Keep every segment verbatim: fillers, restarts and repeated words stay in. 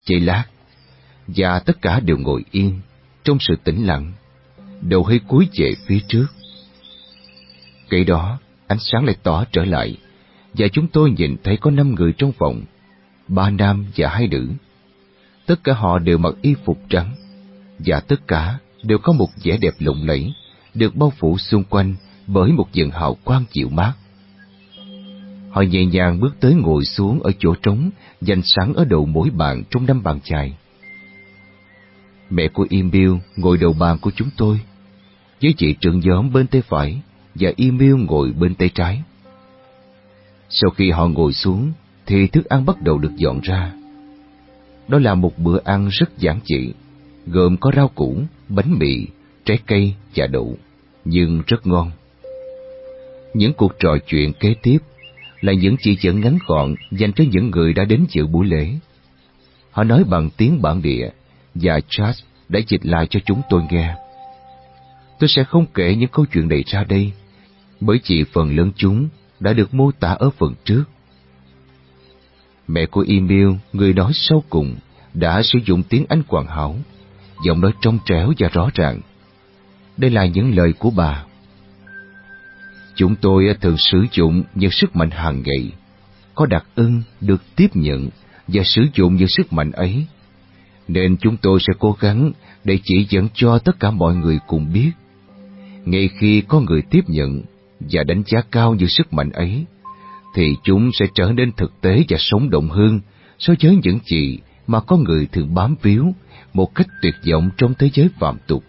Giây lát, và tất cả đều ngồi yên, trong sự tĩnh lặng, đầu hơi cúi về phía trước. Kể đó, ánh sáng lại tỏ trở lại, và chúng tôi nhìn thấy có năm người trong phòng, ba nam và hai nữ. Tất cả họ đều mặc y phục trắng, và tất cả đều có một vẻ đẹp lộng lẫy, được bao phủ xung quanh bởi một dần hào quang dịu mát. Họ nhẹ nhàng bước tới ngồi xuống ở chỗ trống dành sẵn ở đầu mỗi bàn trong năm bàn chài. Mẹ của Emil ngồi đầu bàn của chúng tôi, với chị trưởng nhóm bên tay phải và Emil ngồi bên tay trái. Sau khi họ ngồi xuống thì thức ăn bắt đầu được dọn ra. Đó là một bữa ăn rất giản dị, gồm có rau củ, bánh mì, trái cây và đậu, nhưng rất ngon. Những cuộc trò chuyện kế tiếp là những chỉ dẫn ngắn gọn dành cho những người đã đến dự buổi lễ. Họ nói bằng tiếng bản địa, và Charles đã dịch lại cho chúng tôi nghe. Tôi sẽ không kể những câu chuyện này ra đây, bởi chỉ phần lớn chúng đã được mô tả ở phần trước. Mẹ của Emil, người nói sau cùng, đã sử dụng tiếng Anh hoàn hảo, giọng nói trong trẻo và rõ ràng. Đây là những lời của bà. Chúng tôi thường sử dụng những sức mạnh hàng ngày, có đặc ân được tiếp nhận và sử dụng những sức mạnh ấy, nên chúng tôi sẽ cố gắng để chỉ dẫn cho tất cả mọi người cùng biết. Ngay khi có người tiếp nhận và đánh giá cao những sức mạnh ấy, thì chúng sẽ trở nên thực tế và sống động hơn so với những gì mà con người thường bám víu một cách tuyệt vọng trong thế giới phàm tục.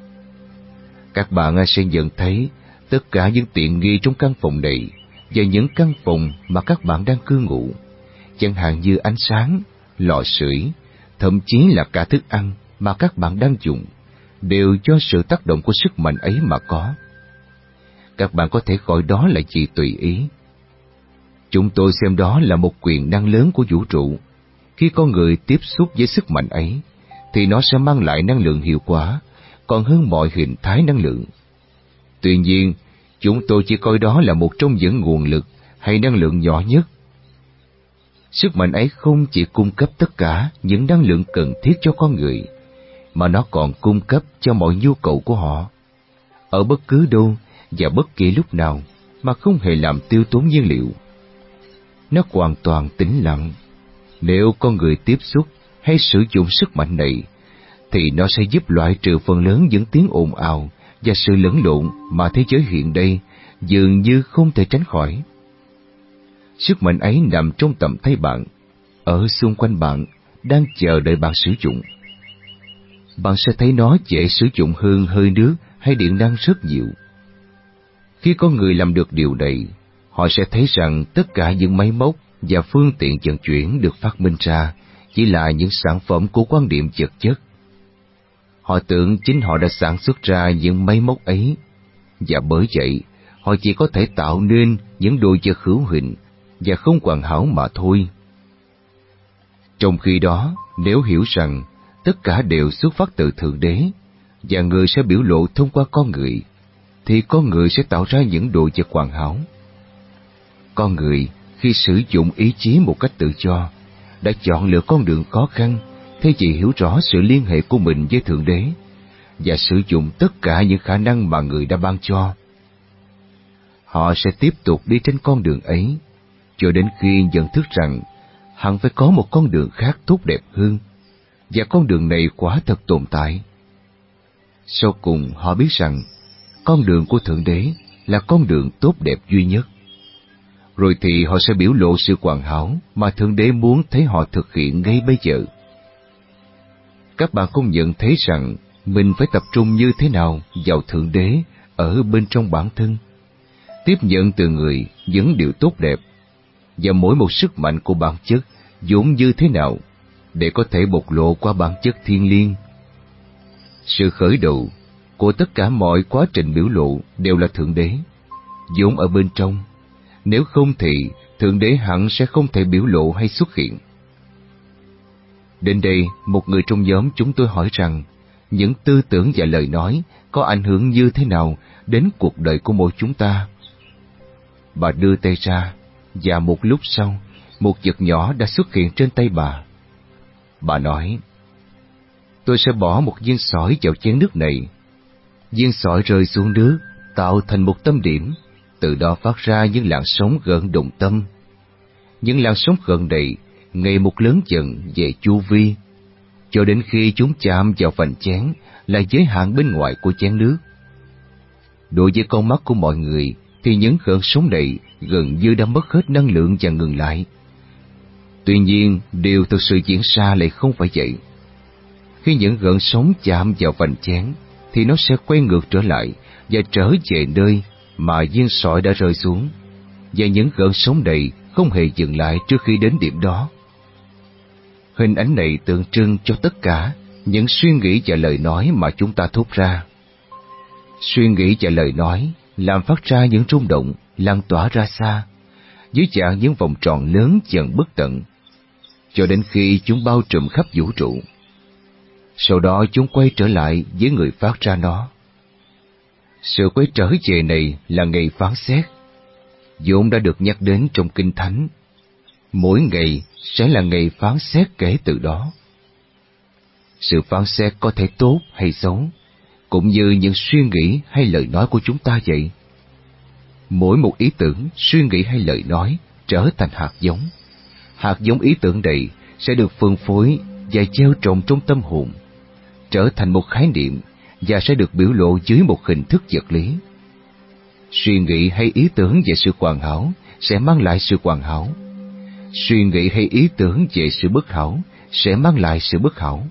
Các bạn sẽ nhận thấy tất cả những tiện nghi trong căn phòng này và những căn phòng mà các bạn đang cư ngụ, chẳng hạn như ánh sáng, lò sưởi, thậm chí là cả thức ăn mà các bạn đang dùng, đều do sự tác động của sức mạnh ấy mà có. Các bạn có thể gọi đó là gì tùy ý. Chúng tôi xem đó là một quyền năng lớn của vũ trụ. Khi con người tiếp xúc với sức mạnh ấy, thì nó sẽ mang lại năng lượng hiệu quả, còn hơn mọi hình thái năng lượng. Tuy nhiên, chúng tôi chỉ coi đó là một trong những nguồn lực hay năng lượng nhỏ nhất. Sức mạnh ấy không chỉ cung cấp tất cả những năng lượng cần thiết cho con người, mà nó còn cung cấp cho mọi nhu cầu của họ, ở bất cứ đâu và bất kỳ lúc nào, mà không hề làm tiêu tốn nhiên liệu. Nó hoàn toàn tĩnh lặng. Nếu con người tiếp xúc hay sử dụng sức mạnh này, thì nó sẽ giúp loại trừ phần lớn những tiếng ồn ào và sự lẫn lộn mà thế giới hiện đây dường như không thể tránh khỏi. Sức mạnh ấy nằm trong tầm tay bạn, ở xung quanh bạn, đang chờ đợi bạn sử dụng. Bạn sẽ thấy nó dễ sử dụng hơn hơi nước hay điện năng rất nhiều. Khi con người làm được điều này, họ sẽ thấy rằng tất cả những máy móc và phương tiện vận chuyển được phát minh ra chỉ là những sản phẩm của quan điểm vật chất. Họ tưởng chính họ đã sản xuất ra những máy móc ấy, và bởi vậy họ chỉ có thể tạo nên những đồ vật hữu hình và không hoàn hảo mà thôi. Trong khi đó, nếu hiểu rằng tất cả đều xuất phát từ Thượng Đế, và người sẽ biểu lộ thông qua con người, thì con người sẽ tạo ra những đồ vật hoàn hảo. Con người, khi sử dụng ý chí một cách tự do, đã chọn lựa con đường khó khăn thay vì hiểu rõ sự liên hệ của mình với Thượng Đế, và sử dụng tất cả những khả năng mà người đã ban cho. Họ sẽ tiếp tục đi trên con đường ấy, cho đến khi nhận thức rằng hẳn phải có một con đường khác tốt đẹp hơn, và con đường này quả thật tồn tại. Sau cùng họ biết rằng con đường của Thượng Đế là con đường tốt đẹp duy nhất. Rồi thì họ sẽ biểu lộ sự hoàn hảo mà Thượng Đế muốn thấy họ thực hiện ngay bây giờ. Các bạn không nhận thấy rằng mình phải tập trung như thế nào vào Thượng Đế ở bên trong bản thân, tiếp nhận từ người những điều tốt đẹp, và mỗi một sức mạnh của bản chất vốn như thế nào để có thể bộc lộ qua bản chất thiêng liêng. Sự khởi đầu của tất cả mọi quá trình biểu lộ đều là Thượng Đế, vốn ở bên trong. Nếu không thì Thượng Đế hẳn sẽ không thể biểu lộ hay xuất hiện. Đến đây, một người trong nhóm chúng tôi hỏi rằng những tư tưởng và lời nói có ảnh hưởng như thế nào đến cuộc đời của mỗi chúng ta. Bà đưa tay ra, và một lúc sau, một vật nhỏ đã xuất hiện trên tay bà. Bà nói, tôi sẽ bỏ một viên sỏi vào chén nước này. Viên sỏi rơi xuống nước, tạo thành một tâm điểm, từ đó phát ra những làn sóng gợn động tâm. Những làn sóng gợn này ngày một lớn dần về chu vi, cho đến khi chúng chạm vào vành chén là giới hạn bên ngoài của chén nước. Đối với con mắt của mọi người thì những gợn sóng này gần như đã mất hết năng lượng và ngừng lại. Tuy nhiên, điều thực sự diễn ra lại không phải vậy. Khi những gợn sóng chạm vào vành chén thì nó sẽ quay ngược trở lại và trở về nơi mà viên sỏi đã rơi xuống, và những gợn sóng này không hề dừng lại trước khi đến điểm đó. Hình ảnh này tượng trưng cho tất cả những suy nghĩ và lời nói mà chúng ta thốt ra. Suy nghĩ và lời nói làm phát ra những rung động lan tỏa ra xa, dưới dạng những vòng tròn lớn dần bất tận, cho đến khi chúng bao trùm khắp vũ trụ. Sau đó chúng quay trở lại với người phát ra nó. Sự quay trở về này là ngày phán xét, vốn đã được nhắc đến trong Kinh Thánh. Mỗi ngày sẽ là ngày phán xét kể từ đó. Sự phán xét có thể tốt hay xấu, cũng như những suy nghĩ hay lời nói của chúng ta vậy. Mỗi một ý tưởng, suy nghĩ hay lời nói trở thành hạt giống. Hạt giống ý tưởng này sẽ được phân phối và gieo trồng trong tâm hồn, trở thành một khái niệm và sẽ được biểu lộ dưới một hình thức vật lý. Suy nghĩ hay ý tưởng về sự hoàn hảo sẽ mang lại sự hoàn hảo. Suy nghĩ hay ý tưởng về sự bất hảo sẽ mang lại sự bất hảo.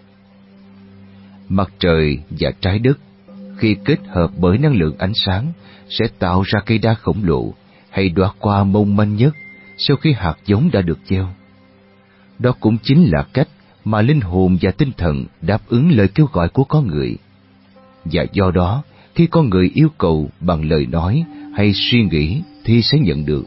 Mặt trời và trái đất khi kết hợp bởi năng lượng ánh sáng sẽ tạo ra cây đa khổng lồ hay đóa hoa mong manh nhất sau khi hạt giống đã được gieo. Đó cũng chính là cách mà linh hồn và tinh thần đáp ứng lời kêu gọi của con người. Và do đó, khi con người yêu cầu bằng lời nói hay suy nghĩ thì sẽ nhận được.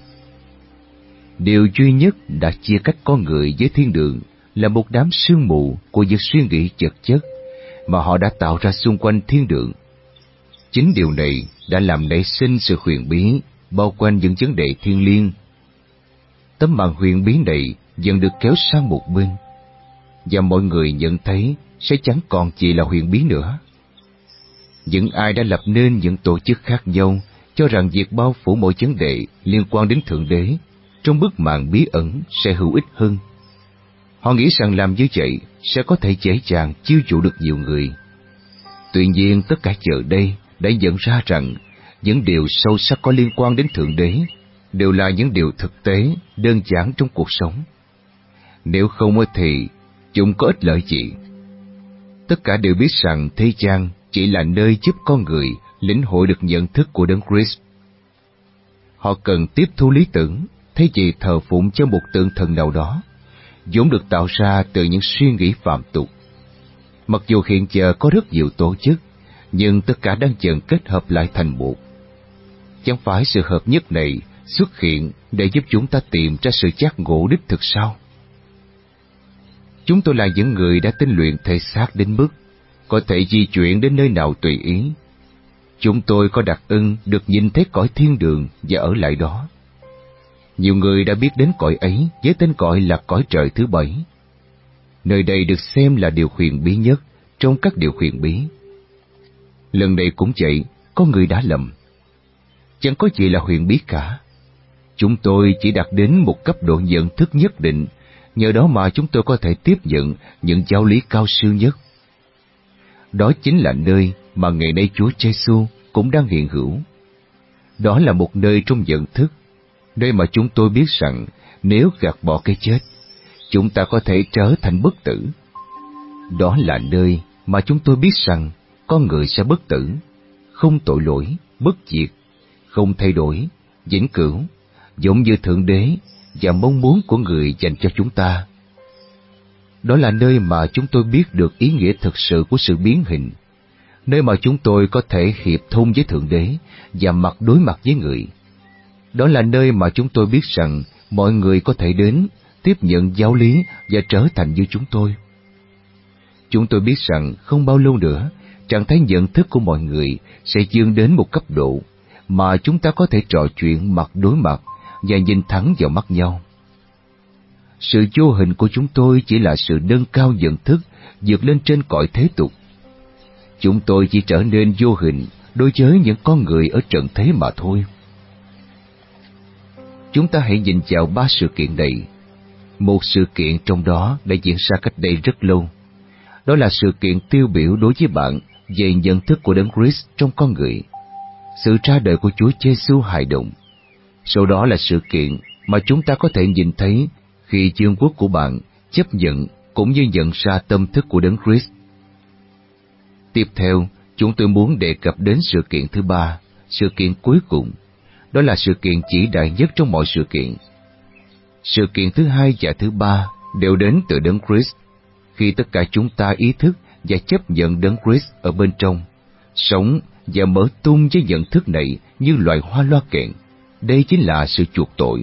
Điều duy nhất đã chia cách con người với thiên đường là một đám sương mù của những suy nghĩ vật chất mà họ đã tạo ra xung quanh thiên đường. Chính điều này đã làm nảy sinh sự huyền bí bao quanh những vấn đề thiêng liêng. Tấm màn huyền bí này dần được kéo sang một bên, và mọi người nhận thấy sẽ chẳng còn chỉ là huyền bí nữa. Những ai đã lập nên những tổ chức khác nhau cho rằng việc bao phủ mọi vấn đề liên quan đến Thượng Đế trong bức màn bí ẩn sẽ hữu ích hơn. Họ nghĩ rằng làm như vậy sẽ có thể dễ dàng chiêu dụ được nhiều người. Tuy nhiên, tất cả giờ đây đã nhận ra rằng những điều sâu sắc có liên quan đến Thượng Đế đều là những điều thực tế, đơn giản trong cuộc sống. Nếu không thì chúng có ích lợi gì? Tất cả đều biết rằng thế gian chỉ là nơi giúp con người lĩnh hội được nhận thức của Đấng Christ. Họ cần tiếp thu lý tưởng thay vì thờ phụng cho một tượng thần nào đó, vốn được tạo ra từ những suy nghĩ phạm tục. Mặc dù hiện giờ có rất nhiều tổ chức, nhưng tất cả đang dần kết hợp lại thành một. Chẳng phải sự hợp nhất này xuất hiện để giúp chúng ta tìm ra sự giác ngộ đích thực sao? Chúng tôi là những người đã tinh luyện thể xác đến mức có thể di chuyển đến nơi nào tùy ý. Chúng tôi có đặc ân được nhìn thấy cõi thiên đường và ở lại đó. Nhiều người đã biết đến cõi ấy với tên gọi là cõi trời thứ bảy. Nơi đây được xem là điều huyền bí nhất trong các điều huyền bí. Lần này cũng vậy, có người đã lầm. Chẳng có gì là huyền bí cả. Chúng tôi chỉ đạt đến một cấp độ nhận thức nhất định, nhờ đó mà chúng tôi có thể tiếp nhận những giáo lý cao siêu nhất. Đó chính là nơi mà ngày nay Chúa Giêsu cũng đang hiện hữu. Đó là một nơi trong nhận thức, nơi mà chúng tôi biết rằng nếu gạt bỏ cái chết, chúng ta có thể trở thành bất tử. Đó là nơi mà chúng tôi biết rằng con người sẽ bất tử, không tội lỗi, bất diệt, không thay đổi, vĩnh cửu, giống như Thượng Đế và mong muốn của người dành cho chúng ta. Đó là nơi mà chúng tôi biết được ý nghĩa thực sự của sự biến hình, nơi mà chúng tôi có thể hiệp thông với Thượng Đế và mặt đối mặt với người. Đó là nơi mà chúng tôi biết rằng mọi người có thể đến, tiếp nhận giáo lý và trở thành như chúng tôi. Chúng tôi biết rằng không bao lâu nữa, trạng thái nhận thức của mọi người sẽ vươn đến một cấp độ mà chúng ta có thể trò chuyện mặt đối mặt và nhìn thẳng vào mắt nhau. Sự vô hình của chúng tôi chỉ là sự nâng cao nhận thức, vượt lên trên cõi thế tục. Chúng tôi chỉ trở nên vô hình đối với những con người ở trần thế mà thôi. Chúng ta hãy nhìn vào ba sự kiện này. Một sự kiện trong đó đã diễn ra cách đây rất lâu. Đó là sự kiện tiêu biểu đối với bạn về nhận thức của Đấng Christ trong con người, sự ra đời của Chúa Giêsu hài đồng. Sau đó là sự kiện mà chúng ta có thể nhìn thấy khi vương quốc của bạn chấp nhận cũng như nhận ra tâm thức của Đấng Christ. Tiếp theo, chúng tôi muốn đề cập đến sự kiện thứ ba, sự kiện cuối cùng. Đó là sự kiện chỉ đại nhất trong mọi sự kiện. Sự kiện thứ hai và thứ ba đều đến từ Đấng Christ, khi tất cả chúng ta ý thức và chấp nhận Đấng Christ ở bên trong, sống và mở tung với nhận thức này như loài hoa loa kèn. Đây chính là sự chuộc tội.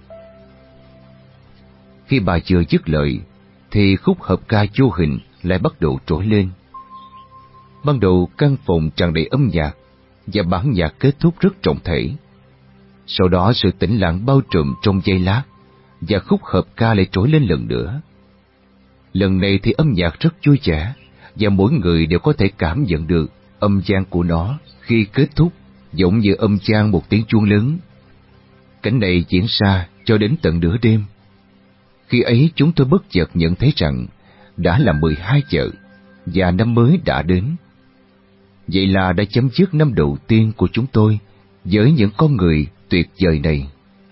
Khi bà vừa dứt lời, thì khúc hợp ca vô hình lại bắt đầu trỗi lên. Ban đầu căn phòng tràn đầy âm nhạc, và bản nhạc kết thúc rất trọng thể. Sau đó sự tĩnh lặng bao trùm trong giây lát, và khúc hợp ca lại trỗi lên lần nữa. Lần này thì âm nhạc rất vui vẻ, và mỗi người đều có thể cảm nhận được âm vang của nó khi kết thúc, giống như âm vang một tiếng chuông lớn. Cảnh này diễn ra cho đến tận nửa đêm. Khi ấy chúng tôi bất chợt nhận thấy rằng đã là mười hai giờ, và năm mới đã đến. Vậy là đã chấm dứt năm đầu tiên của chúng tôi với những con người tuyệt vời này.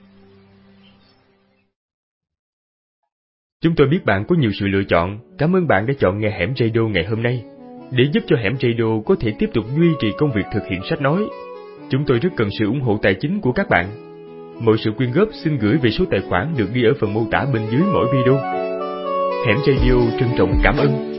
Chúng tôi biết bạn có nhiều sự lựa chọn. Cảm ơn bạn đã chọn nghe Hẻm Radio ngày hôm nay. Để giúp cho Hẻm Radio có thể tiếp tục duy trì công việc thực hiện sách nói, chúng tôi rất cần sự ủng hộ tài chính của các bạn. Mọi sự quyên góp xin gửi về số tài khoản được ghi ở phần mô tả bên dưới mỗi video. Hẻm Radio trân trọng cảm ơn.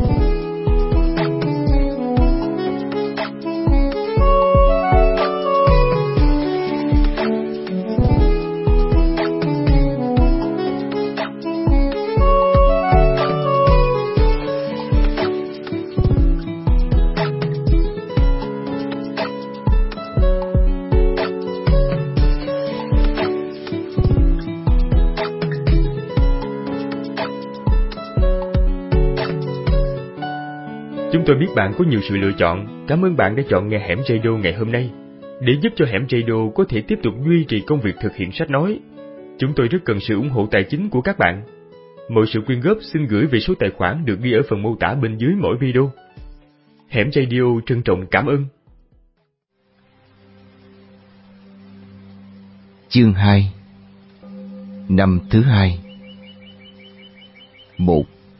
Chúng tôi biết bạn có nhiều sự lựa chọn. Cảm ơn bạn đã chọn nghe Hẻm Radio ngày hôm nay. Để giúp cho Hẻm Radio có thể tiếp tục duy trì công việc thực hiện sách nói, chúng tôi rất cần sự ủng hộ tài chính của các bạn. Mọi sự quyên góp xin gửi về số tài khoản được ghi ở phần mô tả bên dưới mỗi video. Hẻm Radio trân trọng cảm ơn. Chương hai. Năm thứ hai. Một.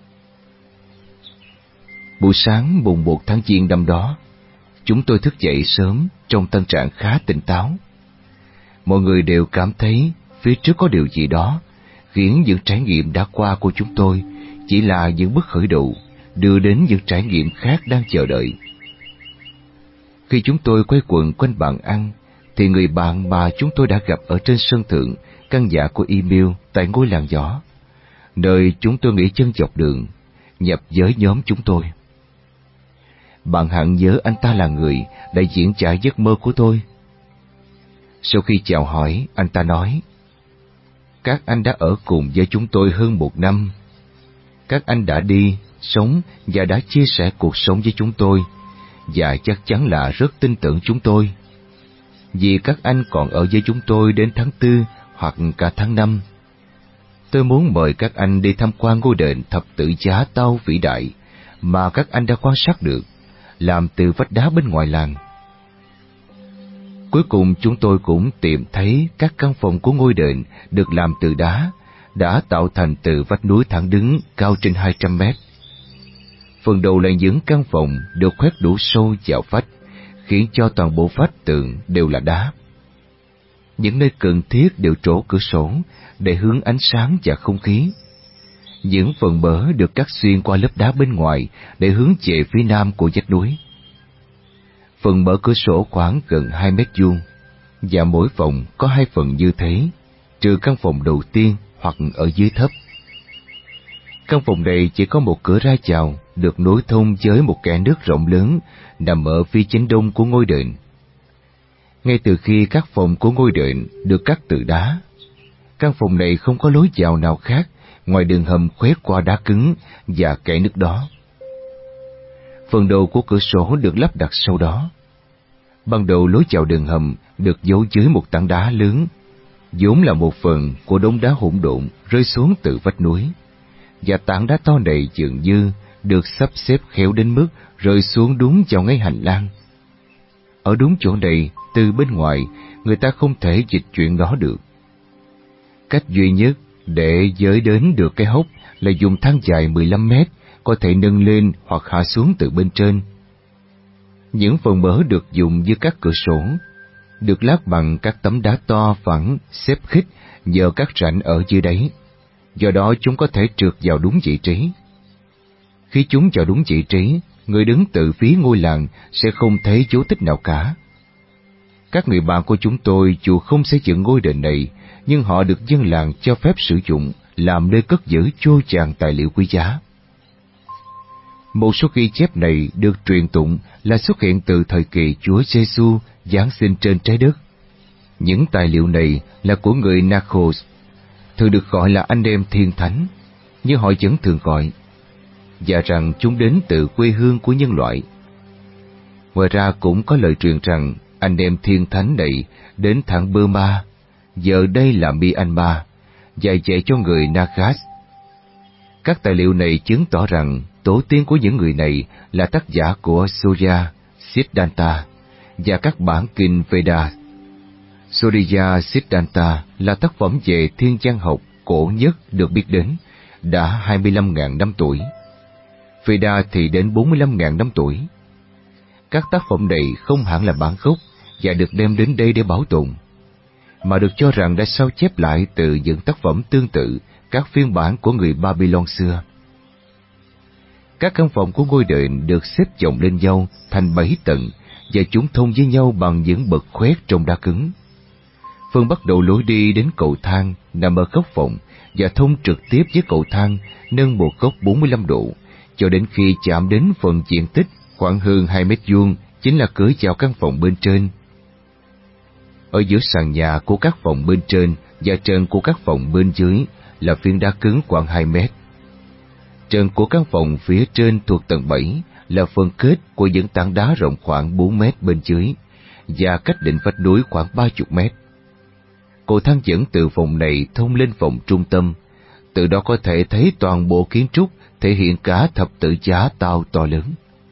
Buổi sáng mùng một tháng Giêng năm đó, chúng tôi thức dậy sớm trong tâm trạng khá tỉnh táo. Mọi người đều cảm thấy phía trước có điều gì đó, khiến những trải nghiệm đã qua của chúng tôi chỉ là những bước khởi đầu, đưa đến những trải nghiệm khác đang chờ đợi. Khi chúng tôi quay quần quanh bàn ăn, thì người bạn mà chúng tôi đã gặp ở trên sân thượng căn nhà của Emil tại ngôi làng gió, nơi chúng tôi nghỉ chân dọc đường, nhập với nhóm chúng tôi. Bạn hẳn nhớ anh ta là người đã diễn trải giấc mơ của tôi. Sau khi chào hỏi, anh ta nói: "Các anh đã ở cùng với chúng tôi hơn một năm. Các anh đã đi, sống và đã chia sẻ cuộc sống với chúng tôi, và chắc chắn là rất tin tưởng chúng tôi. Vì các anh còn ở với chúng tôi đến tháng tư hoặc cả tháng năm. Tôi muốn mời các anh đi tham quan ngôi đền thập tự giá tao vĩ đại mà các anh đã quan sát được, làm từ vách đá bên ngoài làng." Cuối cùng chúng tôi cũng tìm thấy các căn phòng của ngôi đền được làm từ đá, đã tạo thành từ vách núi thẳng đứng cao trên hai trăm mét. Phần đầu là những căn phòng được khoét đủ sâu vào vách, khiến cho toàn bộ vách tường đều là đá. Những nơi cần thiết đều trổ cửa sổ để hướng ánh sáng và không khí. Những phần bỡ được cắt xuyên qua lớp đá bên ngoài để hướng về phía nam của vách núi. Phần mở cửa sổ khoảng gần hai mét vuông, và mỗi phòng có hai phần như thế, trừ căn phòng đầu tiên hoặc ở dưới thấp. Căn phòng này chỉ có một cửa ra vào được nối thông với một kẽ nước rộng lớn nằm ở phía chính đông của ngôi đền. Ngay từ khi các phòng của ngôi đền được cắt từ đá, căn phòng này không có lối vào nào khác ngoài đường hầm khoét qua đá cứng và kẽ nứt đó. Phần đầu của cửa sổ được lắp đặt sau đó. Ban đầu lối vào đường hầm được giấu dưới một tảng đá lớn, vốn là một phần của đống đá hỗn độn rơi xuống từ vách núi, và tảng đá to này dường như được sắp xếp khéo đến mức rơi xuống đúng vào ngay hành lang. Ở đúng chỗ này, từ bên ngoài, người ta không thể dịch chuyển nó được. Cách duy nhất để giới đến được cái hốc là dùng thang dài mười lăm mét, có thể nâng lên hoặc hạ xuống từ bên trên. Những phần mở được dùng như các cửa sổ, được lát bằng các tấm đá to phẳng xếp khít nhờ các rãnh ở dưới đáy, do đó chúng có thể trượt vào đúng vị trí. Khi chúng vào đúng vị trí, người đứng từ phía ngôi làng sẽ không thấy dấu tích nào cả. Các người bạn của chúng tôi dù không xây dựng ngôi đền này, nhưng họ được dân làng cho phép sử dụng làm nơi cất giữ vô vàn tài liệu quý giá. Một số ghi chép này được truyền tụng là xuất hiện từ thời kỳ Chúa Giêsu giáng sinh trên trái đất. Những tài liệu này là của người Naxos, thường được gọi là anh em thiên thánh, như họ vẫn thường gọi, và rằng chúng đến từ quê hương của nhân loại. Ngoài ra cũng có lời truyền rằng anh em thiên thánh này đến thẳng Burma, giờ đây là Myanmar, và dạy cho người Nagas. Các tài liệu này chứng tỏ rằng tổ tiên của những người này là tác giả của Surya, Siddhanta và các bản kinh Veda. Surya Siddhanta là tác phẩm về thiên văn học cổ nhất được biết đến, đã hai mươi lăm nghìn năm tuổi. Veda thì đến bốn mươi lăm nghìn năm tuổi. Các tác phẩm này không hẳn là bản gốc và được đem đến đây để bảo tồn, mà được cho rằng đã sao chép lại từ những tác phẩm tương tự, các phiên bản của người Babylon xưa. Các căn phòng của ngôi đền được xếp chồng lên nhau thành bảy tầng, và chúng thông với nhau bằng những bậc khoét trong đá cứng. Phần bắt đầu lối đi đến cầu thang nằm ở góc phòng và thông trực tiếp với cầu thang nâng một góc bốn mươi lăm độ, cho đến khi chạm đến phần diện tích khoảng hơn hai mét vuông, chính là cửa vào căn phòng bên trên. Ở giữa sàn nhà của các phòng bên trên và trần của các phòng bên dưới là phiến đá cứng khoảng hai mét. Trần của căn phòng phía trên thuộc tầng bảy là phần kết của những tảng đá rộng khoảng bốn mét bên dưới và cách đỉnh vách núi khoảng ba mươi mét. Cầu thang dẫn từ phòng này thông lên phòng trung tâm, từ đó có thể thấy toàn bộ kiến trúc thể hiện cả thập tự giá tao to lớn.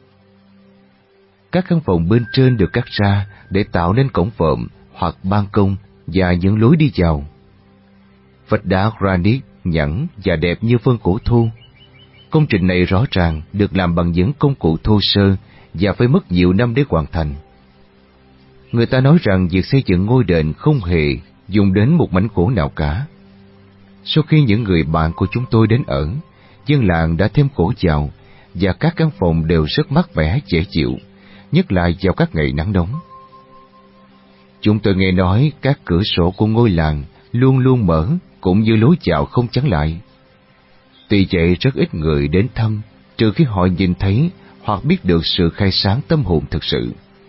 Các căn phòng bên trên được cắt ra để tạo nên cổng phộm hoặc ban công và những lối đi vào. Vách đá granite nhẵn và đẹp như vân cổ thô. Công trình này rõ ràng được làm bằng những công cụ thô sơ và phải mất nhiều năm để hoàn thành. Người ta nói rằng việc xây dựng ngôi đền không hề dùng đến một mảnh gỗ nào cả. Sau khi những người bạn của chúng tôi đến ở, dân làng đã thêm gỗ vào, và các căn phòng đều rất mát mẻ dễ chịu, nhất là vào các ngày nắng nóng. Chúng tôi nghe nói các cửa sổ của ngôi làng luôn luôn mở, cũng như lối vào không chắn lại. Tuy vậy rất ít người đến thăm, trừ khi họ nhìn thấy hoặc biết được sự khai sáng tâm hồn thực sự.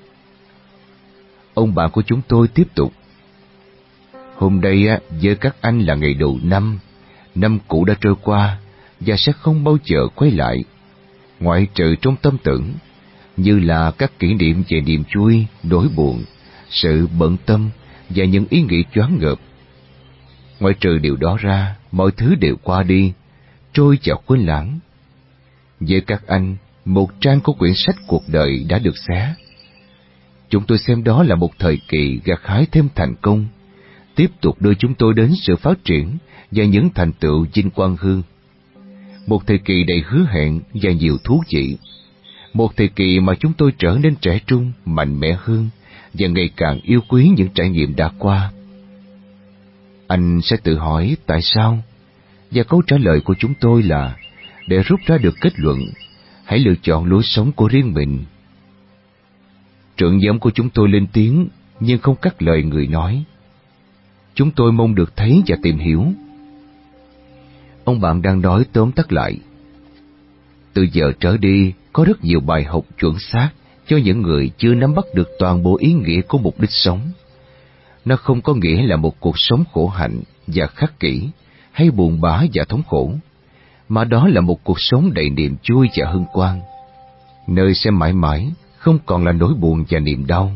Ông bạn của chúng tôi tiếp tục: Hôm nay với các anh là ngày đầu năm, năm cũ đã trôi qua và sẽ không bao giờ quay lại, ngoại trừ trong tâm tưởng, như là các kỷ niệm về niềm vui, nỗi buồn, sự bận tâm và những ý nghĩ choáng ngợp. Ngoại trừ điều đó ra, mọi thứ đều qua đi, trôi vào quên lãng. Với các anh, một trang của quyển sách cuộc đời đã được xé. Chúng tôi xem đó là một thời kỳ gặt hái thêm thành công, tiếp tục đưa chúng tôi đến sự phát triển và những thành tựu vinh quang hơn. Một thời kỳ đầy hứa hẹn và nhiều thú vị. Một thời kỳ mà chúng tôi trở nên trẻ trung, mạnh mẽ hơn và ngày càng yêu quý những trải nghiệm đã qua. Anh sẽ tự hỏi tại sao, và câu trả lời của chúng tôi là để rút ra được kết luận, hãy lựa chọn lối sống của riêng mình. Trưởng nhóm của chúng tôi lên tiếng nhưng không cắt lời người nói. Chúng tôi mong được thấy và tìm hiểu. Ông bạn đang nói tóm tắt lại: từ giờ trở đi có rất nhiều bài học chuẩn xác cho những người chưa nắm bắt được toàn bộ ý nghĩa của mục đích sống. Nó không có nghĩa là một cuộc sống khổ hạnh và khắc kỷ, hay buồn bã và thống khổ, mà đó là một cuộc sống đầy niềm vui và hân hoan, nơi sẽ mãi mãi không còn là nỗi buồn và niềm đau.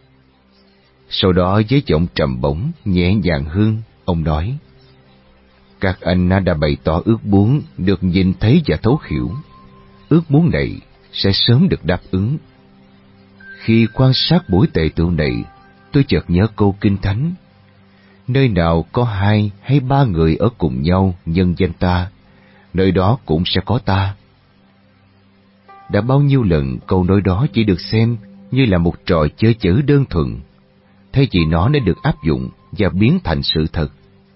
Sau đó với giọng trầm bổng, nhẹ nhàng hơn, ông nói: các anh đã bày tỏ ước muốn được nhìn thấy và thấu hiểu. Ước muốn này sẽ sớm được đáp ứng. Khi quan sát buổi tề tựu này, tôi chợt nhớ câu kinh thánh: nơi nào có hai hay ba người ở cùng nhau nhân danh ta, nơi đó cũng sẽ có ta. Đã bao nhiêu lần câu nói đó chỉ được xem như là một trò chơi chữ đơn thuần, thay vì nó đã được áp dụng và biến thành sự thật.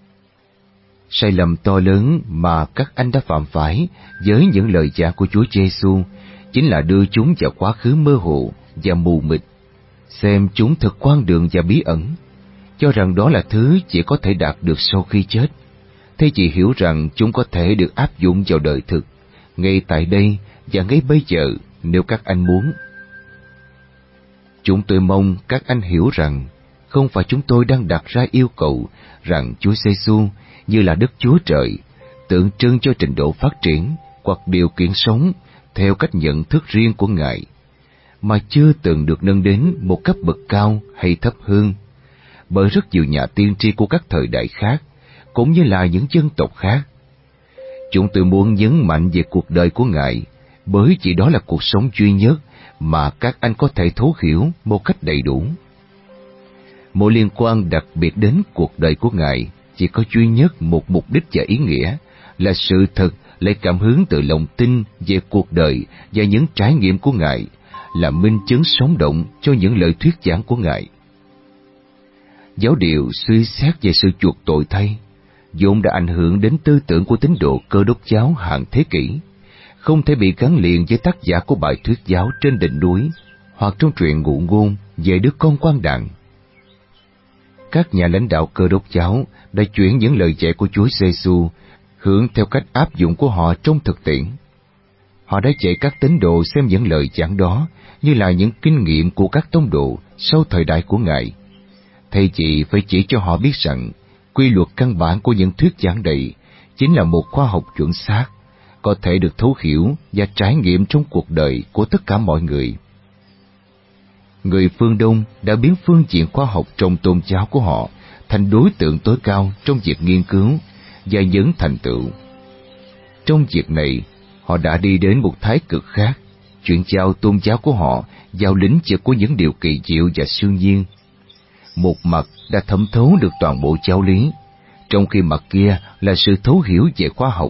Sai lầm to lớn mà các anh đã phạm phải với những lời giảng của Chúa Giêsu chính là đưa chúng vào quá khứ mơ hồ và mù mịt, xem chúng thật quan đường và bí ẩn, cho rằng đó là thứ chỉ có thể đạt được sau khi chết, thay vì hiểu rằng chúng có thể được áp dụng vào đời thực, ngay tại đây và ngay bây giờ nếu các anh muốn. Chúng tôi mong các anh hiểu rằng không phải chúng tôi đang đặt ra yêu cầu rằng Chúa Giêsu như là Đức Chúa Trời, tượng trưng cho trình độ phát triển hoặc điều kiện sống theo cách nhận thức riêng của Ngài, mà chưa từng được nâng đến một cấp bậc cao hay thấp hơn, bởi rất nhiều nhà tiên tri của các thời đại khác, cũng như là những dân tộc khác. Chúng tôi muốn nhấn mạnh về cuộc đời của Ngài, bởi chỉ đó là cuộc sống duy nhất mà các anh có thể thấu hiểu một cách đầy đủ. Mối liên quan đặc biệt đến cuộc đời của Ngài chỉ có duy nhất một mục đích và ý nghĩa, là sự thật lấy cảm hứng từ lòng tin về cuộc đời và những trải nghiệm của Ngài, là minh chứng sống động cho những lời thuyết giảng của Ngài. Giáo điều suy xét về sự chuộc tội thay vốn đã ảnh hưởng đến tư tưởng của tín đồ Cơ Đốc giáo hàng thế kỷ, không thể bị gắn liền với tác giả của bài thuyết giáo trên đỉnh núi hoặc trong truyện ngụ ngôn về đứa con quan đàn. Các nhà lãnh đạo Cơ Đốc giáo đã chuyển những lời dạy của Chúa Giêsu hướng theo cách áp dụng của họ trong thực tiễn. Họ đã dạy các tín đồ xem những lời giảng đó như là những kinh nghiệm của các tông đồ sau thời đại của Ngài, thay vì phải chỉ cho họ biết rằng quy luật căn bản của những thuyết giảng này chính là một khoa học chuẩn xác, có thể được thấu hiểu và trải nghiệm trong cuộc đời của tất cả mọi người. Người phương Đông đã biến phương diện khoa học trong tôn giáo của họ thành đối tượng tối cao trong việc nghiên cứu và những thành tựu. Trong việc này, họ đã đi đến một thái cực khác, chuyển giao tôn giáo của họ vào lĩnh vực của những điều kỳ diệu và siêu nhiên. Một mặt đã thẩm thấu được toàn bộ giáo lý, trong khi mặt kia là sự thấu hiểu về khoa học.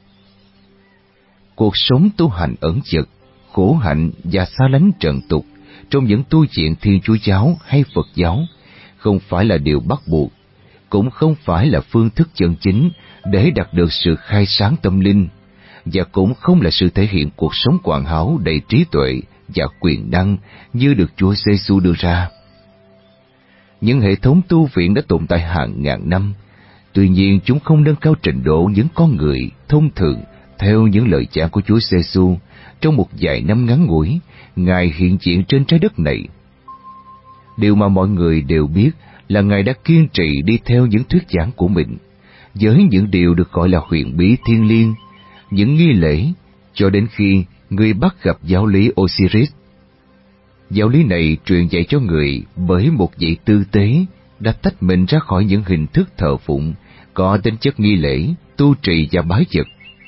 Cuộc sống tu hành ẩn dật, khổ hạnh và xa lánh trần tục trong những tu viện Thiên Chúa giáo hay Phật giáo không phải là điều bắt buộc, cũng không phải là phương thức chân chính để đạt được sự khai sáng tâm linh, và cũng không là sự thể hiện cuộc sống hoàn hảo đầy trí tuệ và quyền năng như được Chúa Giêsu đưa ra. Những hệ thống tu viện đã tồn tại hàng ngàn năm, tuy nhiên chúng không nâng cao trình độ những con người thông thường theo những lời giảng của Chúa Giêsu trong một vài năm ngắn ngủi Ngài hiện diện trên trái đất này. Điều mà mọi người đều biết là Ngài đã kiên trì đi theo những thuyết giảng của mình, với những điều được gọi là huyền bí thiêng liêng, những nghi lễ, cho đến khi người bắt gặp giáo lý Osiris. Giáo lý này truyền dạy cho người bởi một vị tư tế đã tách mình ra khỏi những hình thức thờ phụng có tính chất nghi lễ, tu trì và bái vật.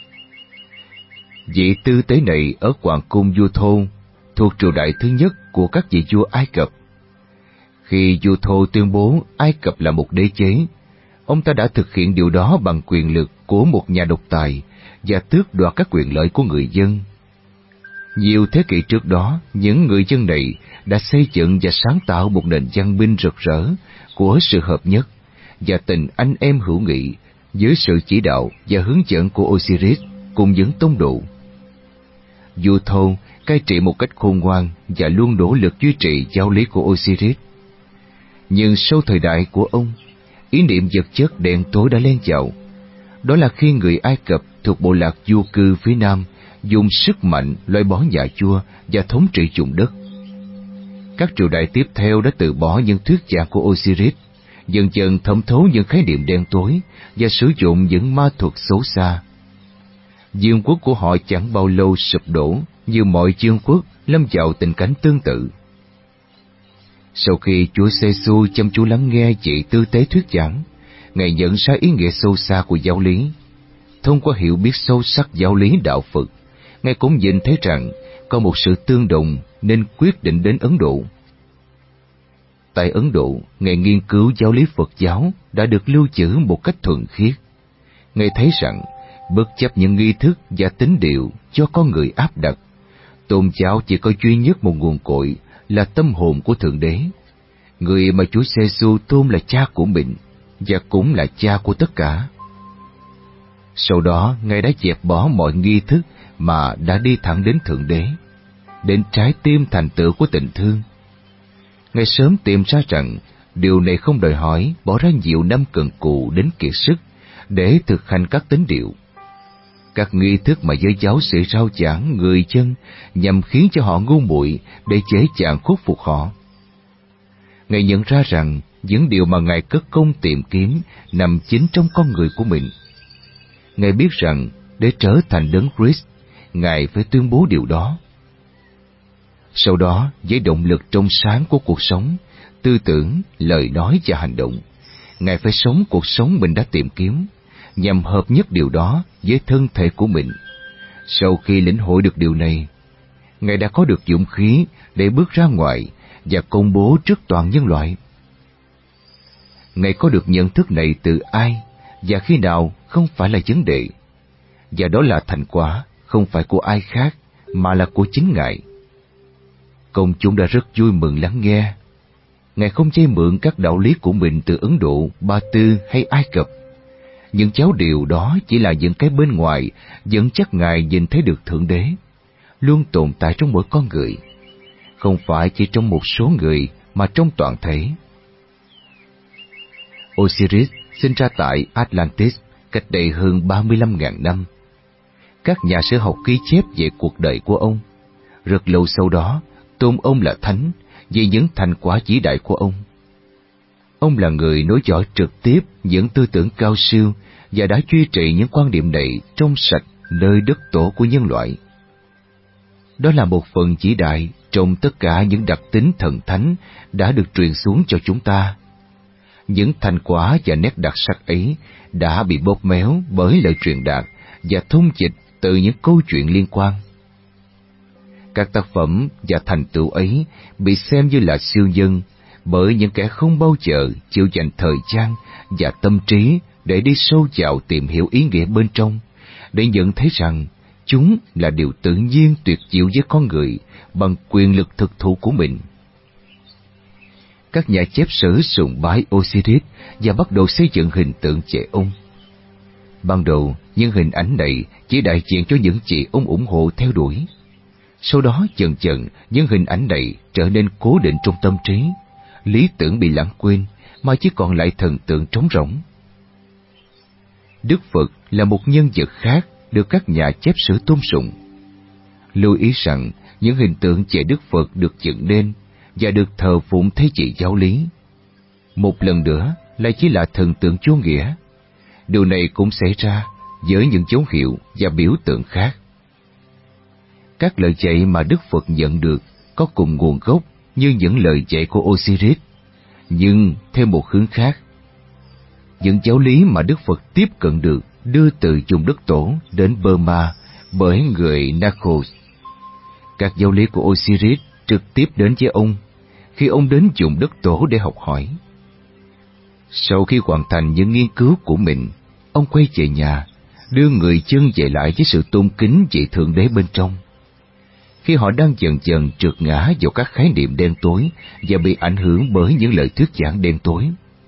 Vị tư tế này ở hoàng cung vua Thô, thuộc triều đại thứ nhất của các vị vua Ai Cập. Khi vua Thô tuyên bố Ai Cập là một đế chế, ông ta đã thực hiện điều đó bằng quyền lực của một nhà độc tài và tước đoạt các quyền lợi của người dân. Nhiều thế kỷ trước đó, những người dân này đã xây dựng và sáng tạo một nền văn minh rực rỡ của sự hợp nhất và tình anh em hữu nghị dưới sự chỉ đạo và hướng dẫn của Osiris cùng những tông đồ. Vua Thô cai trị một cách khôn ngoan và luôn nỗ lực duy trì giáo lý của Osiris. Nhưng sau thời đại của ông, ý niệm vật chất đen tối đã len vào. Đó là khi người Ai Cập thuộc bộ lạc du cư phía Nam dùng sức mạnh loại bỏ nhà vua và thống trị vùng đất. Các triều đại tiếp theo đã từ bỏ những thuyết giảng của Osiris, dần dần thẩm thấu những khái niệm đen tối và sử dụng những ma thuật xấu xa. Dương quốc của họ chẳng bao lâu sụp đổ như mọi vương quốc lâm vào tình cảnh tương tự. Sau khi Chúa Giêsu chăm chú lắng nghe vị tư tế thuyết giảng, Ngài nhận ra ý nghĩa sâu xa của giáo lý. Thông qua hiểu biết sâu sắc giáo lý đạo Phật, Ngài cũng nhìn thấy rằng có một sự tương đồng nên quyết định đến Ấn Độ. Tại Ấn Độ, Ngài nghiên cứu giáo lý Phật giáo đã được lưu trữ một cách thuần khiết. Ngài thấy rằng, bất chấp những nghi thức và tín điệu cho con người áp đặt, tôn giáo chỉ có duy nhất một nguồn cội là tâm hồn của Thượng Đế, người mà Chúa Giêsu tôn là cha của mình và cũng là cha của tất cả. Sau đó, Ngài đã dẹp bỏ mọi nghi thức mà đã đi thẳng đến Thượng Đế, đến trái tim thành tựu của tình thương. Ngài sớm tìm ra rằng điều này không đòi hỏi bỏ ra nhiều năm cần cù đến kiệt sức để thực hành các tín điệu. Các nghi thức mà giới giáo sĩ rao giảng người dân nhằm khiến cho họ ngu muội để dễ dàng khuất phục họ. Ngài nhận ra rằng những điều mà Ngài cất công tìm kiếm nằm chính trong con người của mình. Ngài biết rằng để trở thành Đấng Christ, Ngài phải tuyên bố điều đó. Sau đó, với động lực trong sáng của cuộc sống, tư tưởng, lời nói và hành động, Ngài phải sống cuộc sống mình đã tìm kiếm, nhằm hợp nhất điều đó với thân thể của mình. Sau khi lĩnh hội được điều này, Ngài đã có được dũng khí để bước ra ngoài và công bố trước toàn nhân loại. Ngài có được nhận thức này từ ai và khi nào không phải là vấn đề, và đó là thành quả không phải của ai khác mà là của chính Ngài. Công chúng đã rất vui mừng lắng nghe. Ngài không chê mượn các đạo lý của mình từ Ấn Độ, Ba Tư hay Ai Cập. Những cháo điều đó chỉ là những cái bên ngoài dẫn chắc Ngài nhìn thấy được Thượng Đế, luôn tồn tại trong mỗi con người, không phải chỉ trong một số người mà trong toàn thể. Osiris sinh ra tại Atlantis cách đây hơn ba mươi lăm nghìn năm. Các nhà sử học ghi chép về cuộc đời của ông. Rất lâu sau đó, tôn ông là thánh vì những thành quả vĩ đại của ông. Ông là người nối dõi trực tiếp những tư tưởng cao siêu và đã duy trì những quan điểm này trong sạch nơi đất tổ của nhân loại. Đó là một phần vĩ đại trong tất cả những đặc tính thần thánh đã được truyền xuống cho chúng ta. Những thành quả và nét đặc sắc ấy đã bị bóp méo bởi lời truyền đạt và thông dịch từ những câu chuyện liên quan. Các tác phẩm và thành tựu ấy bị xem như là siêu nhân bởi những kẻ không bao giờ chịu dành thời gian và tâm trí để đi sâu vào tìm hiểu ý nghĩa bên trong, để nhận thấy rằng chúng là điều tự nhiên tuyệt diệu với con người bằng quyền lực thực thụ của mình. Các nhà chép sử sùng bái Osiris và bắt đầu xây dựng hình tượng về ông. Ban đầu, những hình ảnh này chỉ đại diện cho những gì ông ủng hộ theo đuổi. Sau đó dần dần những hình ảnh này trở nên cố định trong tâm trí, lý tưởng bị lãng quên mà chỉ còn lại thần tượng trống rỗng. Đức Phật là một nhân vật khác được các nhà chép sử tôn sùng. Lưu ý rằng những hình tượng về Đức Phật được dựng nên và được thờ phụng theo chỉ giáo lý. Một lần nữa lại chỉ là thần tượng vô nghĩa. Điều này cũng xảy ra với những dấu hiệu và biểu tượng khác. Các lời dạy mà Đức Phật nhận được có cùng nguồn gốc như những lời dạy của Osiris, nhưng theo một hướng khác. Những giáo lý mà Đức Phật tiếp cận được đưa từ vùng đất tổ đến Burma bởi người Nakhos. Các giáo lý của Osiris trực tiếp đến với ông khi ông đến vùng đất tổ để học hỏi. Sau khi hoàn thành những nghiên cứu của mình, ông quay về nhà, đưa người dân về lại với sự tôn kính vị Thượng Đế bên trong. Khi họ đang dần dần trượt ngã vào các khái niệm đen tối và bị ảnh hưởng bởi những lời thuyết giảng đen tối.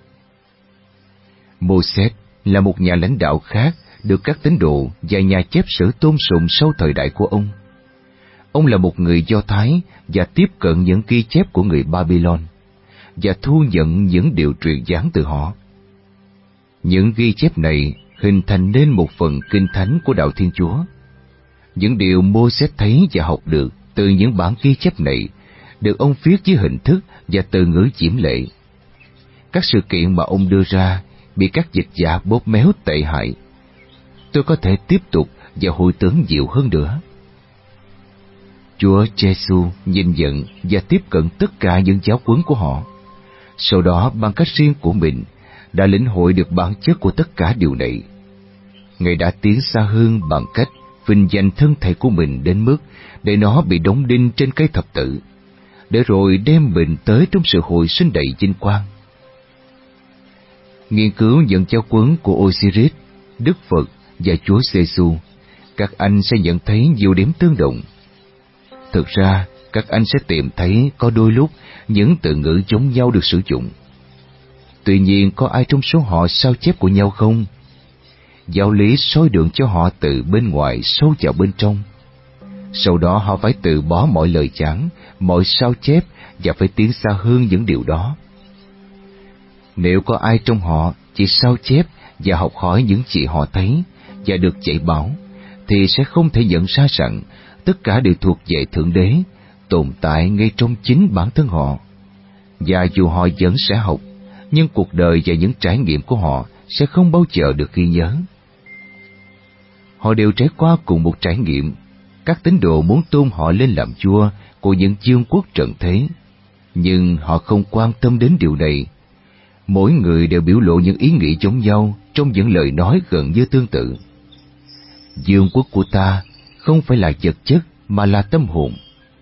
Moses là một nhà lãnh đạo khác được các tín đồ và nhà chép sử tôn sùng sau thời đại của ông. Ông là một người Do Thái và tiếp cận những ghi chép của người Babylon và thu nhận những điều truyền giảng từ họ. Những ghi chép này hình thành nên một phần kinh thánh của đạo Thiên Chúa. Những điều Moses thấy và học được từ những bản ghi chép này được ông viết với hình thức và từ ngữ chiếm lệ. Các sự kiện mà ông đưa ra bị các dịch giả bóp méo tệ hại. Tôi có thể tiếp tục và hồi tưởng nhiều hơn nữa. Chúa Giêsu nhìn nhận và tiếp cận tất cả những giáo huấn của họ. Sau đó bằng cách riêng của mình đã lĩnh hội được bản chất của tất cả điều này. Ngài đã tiến xa hơn bằng cách vinh danh thân thể của mình đến mức để nó bị đóng đinh trên cây thập tự, để rồi đem mình tới trong sự hồi sinh đầy vinh quang. Nghiên cứu những giáo huấn của Osiris, Đức Phật và Chúa Giêsu, các anh sẽ nhận thấy nhiều điểm tương đồng. Thực ra, các anh sẽ tìm thấy có đôi lúc những từ ngữ giống nhau được sử dụng. Tuy nhiên, có ai trong số họ sao chép của nhau không? Giáo lý soi đường cho họ từ bên ngoài sâu vào bên trong. Sau đó họ phải từ bỏ mọi lời giảng, mọi sao chép và phải tiến xa hơn những điều đó. Nếu có ai trong họ chỉ sao chép và học hỏi những gì họ thấy và được dạy bảo, thì sẽ không thể nhận ra rằng tất cả đều thuộc về Thượng Đế, tồn tại ngay trong chính bản thân họ. Và dù họ vẫn sẽ học, nhưng cuộc đời và những trải nghiệm của họ sẽ không bao giờ được ghi nhớ. Họ đều trải qua cùng một trải nghiệm. Các tín đồ muốn tôn họ lên làm vua của những vương quốc trần thế, nhưng họ không quan tâm đến điều này. Mỗi người đều biểu lộ những ý nghĩ giống nhau trong những lời nói gần như tương tự. Vương quốc của ta không phải là vật chất mà là tâm hồn.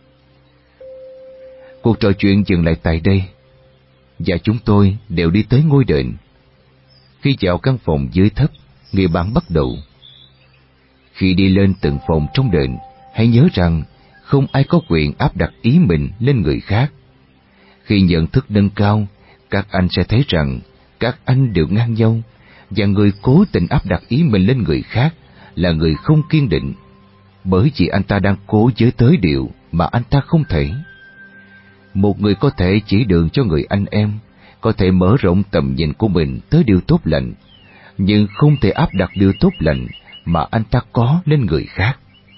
Cuộc trò chuyện dừng lại tại đây, và chúng tôi đều đi tới ngôi đền. Khi vào căn phòng dưới thấp, người bạn bắt đầu: khi đi lên từng phòng trong đền, hãy nhớ rằng không ai có quyền áp đặt ý mình lên người khác. Khi nhận thức nâng cao, các anh sẽ thấy rằng các anh đều ngang nhau, và người cố tình áp đặt ý mình lên người khác là người không kiên định, bởi vì anh ta đang cố giới tới điều mà anh ta không thể. Một người có thể chỉ đường cho người anh em, có thể mở rộng tầm nhìn của mình tới điều tốt lành, nhưng không thể áp đặt điều tốt lành mà anh ta có lên người khác.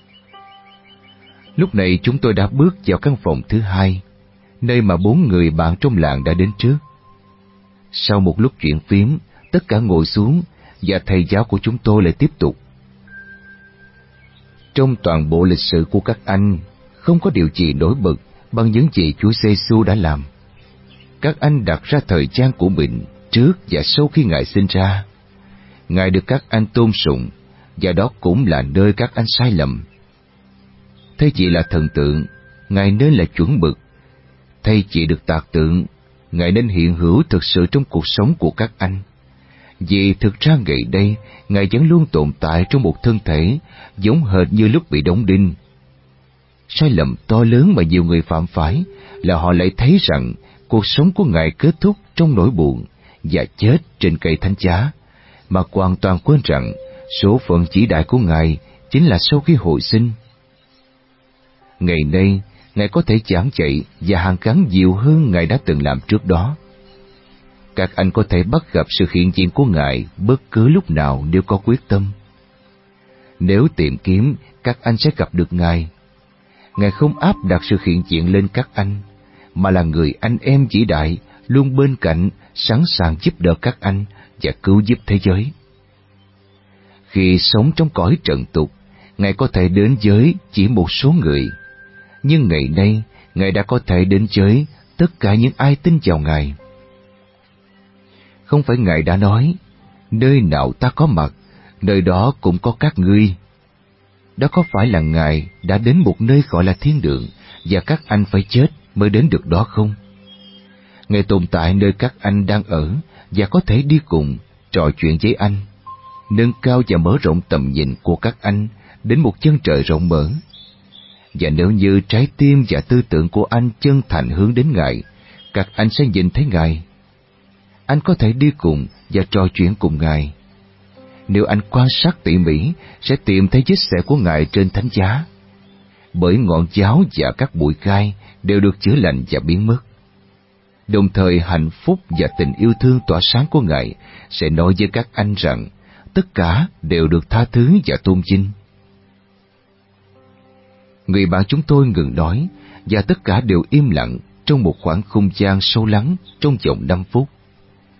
Lúc này chúng tôi đã bước vào căn phòng thứ hai, nơi mà bốn người bạn trong làng đã đến trước. Sau một lúc chuyện phím, tất cả ngồi xuống và thầy giáo của chúng tôi lại tiếp tục. Trong toàn bộ lịch sử của các anh, không có điều gì nổi bật bằng những gì Chúa Giêsu đã làm. Các anh đặt ra thời gian của mình trước và sau khi Ngài sinh ra. Ngài được các anh tôn sùng, và đó cũng là nơi các anh sai lầm. Thay vì là thần tượng, Ngài nên là chuẩn mực. Thay vì được tạc tượng, Ngài nên hiện hữu thực sự trong cuộc sống của các anh. Vì thực ra ngày đây, Ngài vẫn luôn tồn tại trong một thân thể, giống hệt như lúc bị đóng đinh. Sai lầm to lớn mà nhiều người phạm phải là họ lại thấy rằng cuộc sống của Ngài kết thúc trong nỗi buồn và chết trên cây thánh giá, mà hoàn toàn quên rằng số phận vĩ đại của Ngài chính là sau khi hồi sinh. Ngày nay, Ngài có thể giảng dạy và hàn gắn nhiều hơn Ngài đã từng làm trước đó. Các anh có thể bắt gặp sự hiện diện của Ngài bất cứ lúc nào nếu có quyết tâm. Nếu tìm kiếm, các anh sẽ gặp được Ngài. Ngài không áp đặt sự hiện diện lên các anh, mà là người anh em vĩ đại, luôn bên cạnh, sẵn sàng giúp đỡ các anh và cứu giúp thế giới. Khi sống trong cõi trần tục, Ngài có thể đến với chỉ một số người, nhưng ngày nay, Ngài đã có thể đến với tất cả những ai tin vào Ngài. Không phải Ngài đã nói, nơi nào ta có mặt, nơi đó cũng có các ngươi. Đó có phải là Ngài đã đến một nơi gọi là thiên đường, và các anh phải chết mới đến được đó không? Ngài tồn tại nơi các anh đang ở, và có thể đi cùng, trò chuyện với anh, nâng cao và mở rộng tầm nhìn của các anh đến một chân trời rộng mở. Và nếu như trái tim và tư tưởng của anh chân thành hướng đến Ngài, các anh sẽ nhìn thấy Ngài. Anh có thể đi cùng và trò chuyện cùng Ngài. Nếu anh quan sát tỉ mỉ, sẽ tìm thấy vết sẹo của Ngài trên thánh giá. Bởi ngọn giáo và các bụi gai đều được chữa lành và biến mất. Đồng thời hạnh phúc và tình yêu thương tỏa sáng của Ngài sẽ nói với các anh rằng tất cả đều được tha thứ và tôn vinh. Người bạn chúng tôi ngừng nói, và tất cả đều im lặng trong một khoảng không gian sâu lắng trong vòng năm phút.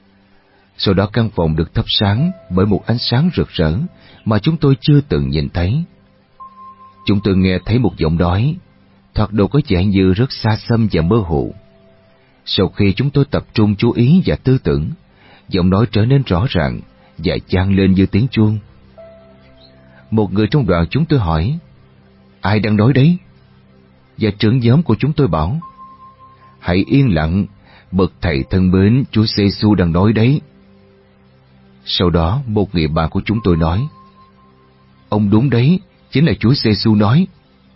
Sau đó căn phòng được thắp sáng bởi một ánh sáng rực rỡ mà chúng tôi chưa từng nhìn thấy. Chúng tôi nghe thấy một giọng nói, thoạt đầu có vẻ như rất xa xăm và mơ hồ. Sau khi chúng tôi tập trung chú ý và tư tưởng, giọng nói trở nên rõ ràng và vang lên như tiếng chuông. Một người trong đoàn chúng tôi hỏi, ai đang nói đấy? Và trưởng nhóm của chúng tôi bảo, hãy yên lặng, bậc thầy thân mến, Chúa Giê-xu đang nói đấy. Sau đó một người bạn của chúng tôi nói, ông đúng đấy, chính là Chúa Giê-xu nói.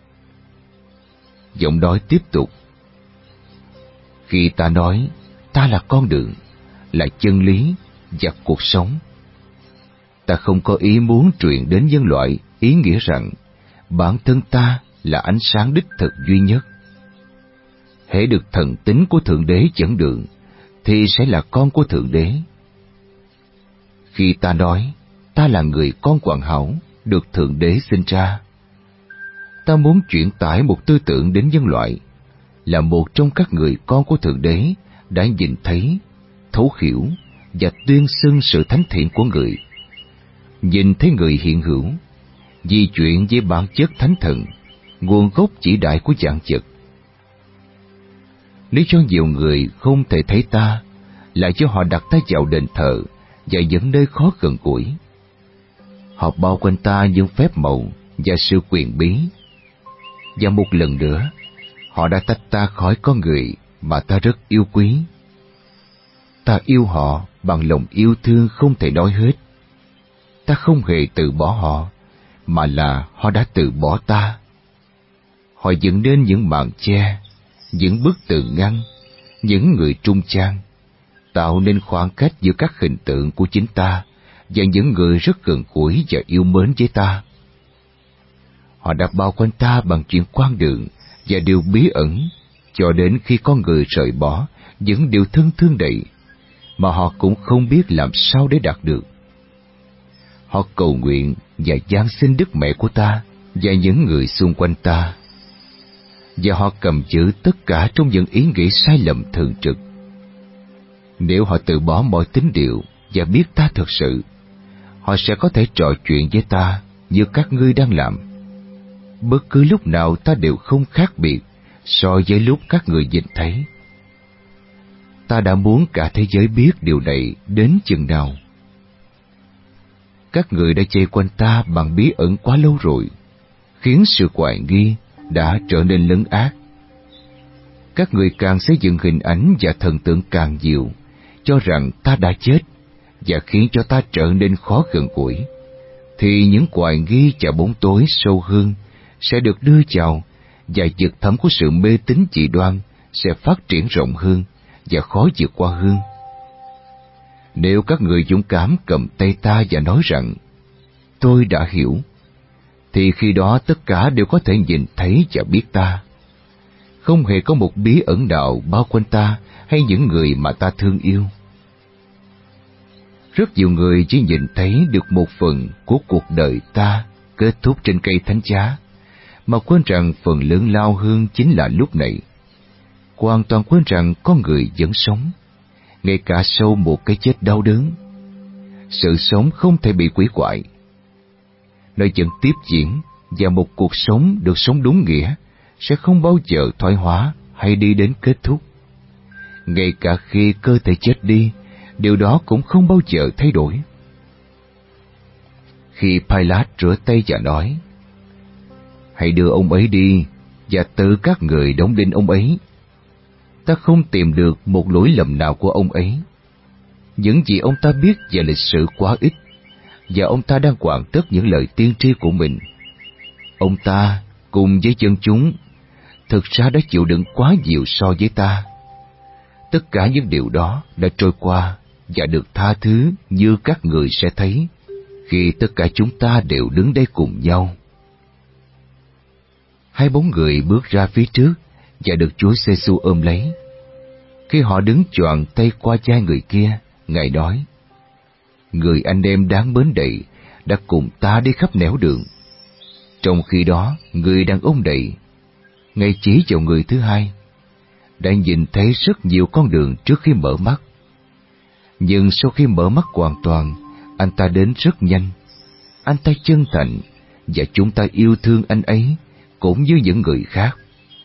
Giọng nói tiếp tục, khi ta nói ta là con đường, là chân lý và cuộc sống, ta không có ý muốn truyền đến nhân loại ý nghĩa rằng bản thân ta là ánh sáng đích thực duy nhất. Hễ được thần tính của Thượng Đế dẫn đường thì sẽ là con của Thượng Đế. Khi ta nói ta là người con hoàn hảo được Thượng Đế sinh ra, ta muốn chuyển tải một tư tưởng đến nhân loại, là một trong các người con của Thượng Đế đã nhìn thấy, thấu hiểu và tuyên xưng sự thánh thiện của người, nhìn thấy người hiện hữu, di chuyển với bản chất thánh thần, nguồn gốc chỉ đại của vạn vật. Lý do nhiều người không thể thấy ta là do họ đặt ta vào đền thờ và những nơi khó gần gũi. Họ bao quanh ta những phép màu và sự quyền bí. Và một lần nữa, họ đã tách ta khỏi con người mà ta rất yêu quý. Ta yêu họ bằng lòng yêu thương không thể nói hết. Ta không hề từ bỏ họ, mà là họ đã từ bỏ ta. Họ dựng nên những màn che, những bức tường ngăn, những người trung gian, tạo nên khoảng cách giữa các hình tượng của chính ta và những người rất gần gũi và yêu mến với ta. Họ đã bao quanh ta bằng chuyện quan đường và điều bí ẩn, cho đến khi con người rời bỏ những điều thân thương đầy, mà họ cũng không biết làm sao để đạt được. Họ cầu nguyện và van xin Đức Mẹ của ta và những người xung quanh ta, và họ cầm giữ tất cả trong những ý nghĩ sai lầm thường trực. Nếu họ từ bỏ mọi tín điều và biết ta thật sự, họ sẽ có thể trò chuyện với ta như các ngươi đang làm. Bất cứ lúc nào ta đều không khác biệt so với lúc các người nhìn thấy. Ta đã muốn cả thế giới biết điều này đến chừng nào. Các người đã chơi quanh ta bằng bí ẩn quá lâu rồi, khiến sự hoài nghi đã trở nên lấn át. Các người càng xây dựng hình ảnh và thần tượng càng nhiều, cho rằng ta đã chết, và khiến cho ta trở nên khó gần gũi, thì những hoài nghi và bóng tối sâu hơn sẽ được đưa vào, và vực thẳm của sự mê tín dị đoan sẽ phát triển rộng hơn và khó vượt qua hơn. Nếu các người dũng cảm cầm tay ta và nói rằng tôi đã hiểu, thì khi đó tất cả đều có thể nhìn thấy và biết ta. Không hề có một bí ẩn nào bao quanh ta hay những người mà ta thương yêu. Rất nhiều người chỉ nhìn thấy được một phần của cuộc đời ta kết thúc trên cây thánh giá, mà quên rằng phần lớn lao hơn chính là lúc này. Hoàn toàn quên rằng con người vẫn sống, ngay cả sau một cái chết đau đớn. Sự sống không thể bị hủy hoại. Nó vẫn tiếp diễn, và một cuộc sống được sống đúng nghĩa sẽ không bao giờ thoái hóa hay đi đến kết thúc. Ngay cả khi cơ thể chết đi, điều đó cũng không bao giờ thay đổi. Khi Pilate rửa tay và nói, hãy đưa ông ấy đi, và tự các người đóng đinh ông ấy, ta không tìm được một lỗi lầm nào của ông ấy. Những gì ông ta biết về lịch sử quá ít, và ông ta đang hoàn tất những lời tiên tri của mình. Ông ta, cùng với dân chúng, thực ra đã chịu đựng quá nhiều so với ta. Tất cả những điều đó đã trôi qua và được tha thứ, như các người sẽ thấy khi tất cả chúng ta đều đứng đây cùng nhau. Hai bóng người bước ra phía trước và được Chúa Giê-xu ôm lấy. Khi họ đứng choàng tay qua vai người kia, Ngài nói, người anh em đáng mến đầy đã cùng ta đi khắp nẻo đường. Trong khi đó, người đàn ông đầy, Ngài chỉ vào người thứ hai, đã nhìn thấy rất nhiều con đường trước khi mở mắt. Nhưng sau khi mở mắt hoàn toàn, anh ta đến rất nhanh. Anh ta chân thành, và chúng ta yêu thương anh ấy cũng như những người khác.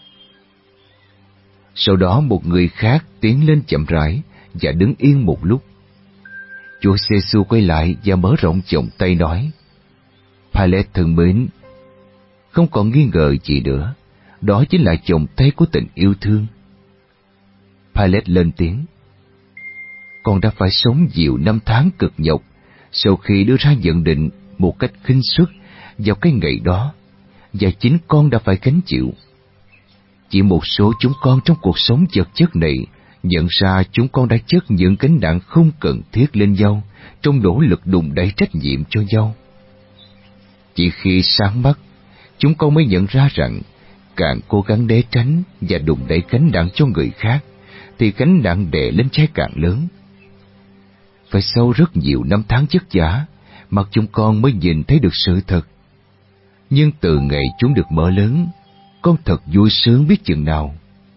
Sau đó một người khác tiến lên chậm rãi và đứng yên một lúc. Chúa Giêsu quay lại và mở rộng vòng tay nói: Pilate thân mến, không còn nghi ngờ gì nữa, đó chính là vòng tay của tình yêu thương. Pilate lên tiếng: Con đã phải sống nhiều năm tháng cực nhọc sau khi đưa ra nhận định một cách khinh suất vào cái ngày đó, và chính con đã phải gánh chịu. Chỉ một số chúng con trong cuộc sống vật chất này nhận ra chúng con đã chất những gánh nặng không cần thiết lên nhau trong nỗ lực đùn đẩy trách nhiệm cho nhau. Chỉ khi sáng mắt, chúng con mới nhận ra rằng càng cố gắng né tránh và đùn đẩy gánh nặng cho người khác, thì gánh nặng đè lên vai càng lớn. Phải sau rất nhiều năm tháng vất vả, mặt chúng con mới nhìn thấy được sự thật. Nhưng từ ngày chúng được mở lớn, con thật vui sướng biết chừng nào.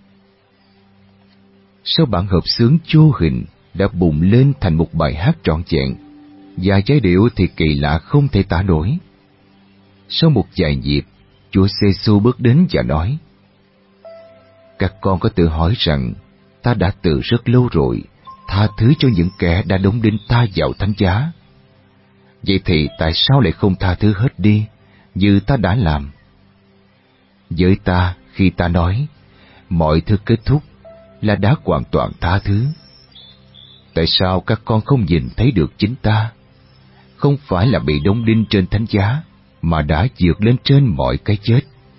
Sau bản hợp xướng vô hình đã bùng lên thành một bài hát trọn vẹn, và giai điệu thì kỳ lạ không thể tả nổi. Sau một vài nhịp, Chúa Giêsu bước đến và nói: Các con có tự hỏi rằng ta đã từ rất lâu rồi tha thứ cho những kẻ đã đóng đinh ta vào thánh giá. Vậy thì tại sao lại không tha thứ hết đi như ta đã làm? Với ta, khi ta nói mọi thứ kết thúc là đã hoàn toàn tha thứ, tại sao các con không nhìn thấy được chính ta không phải là bị đóng đinh trên thánh giá, mà đã vượt lên trên mọi cái chết?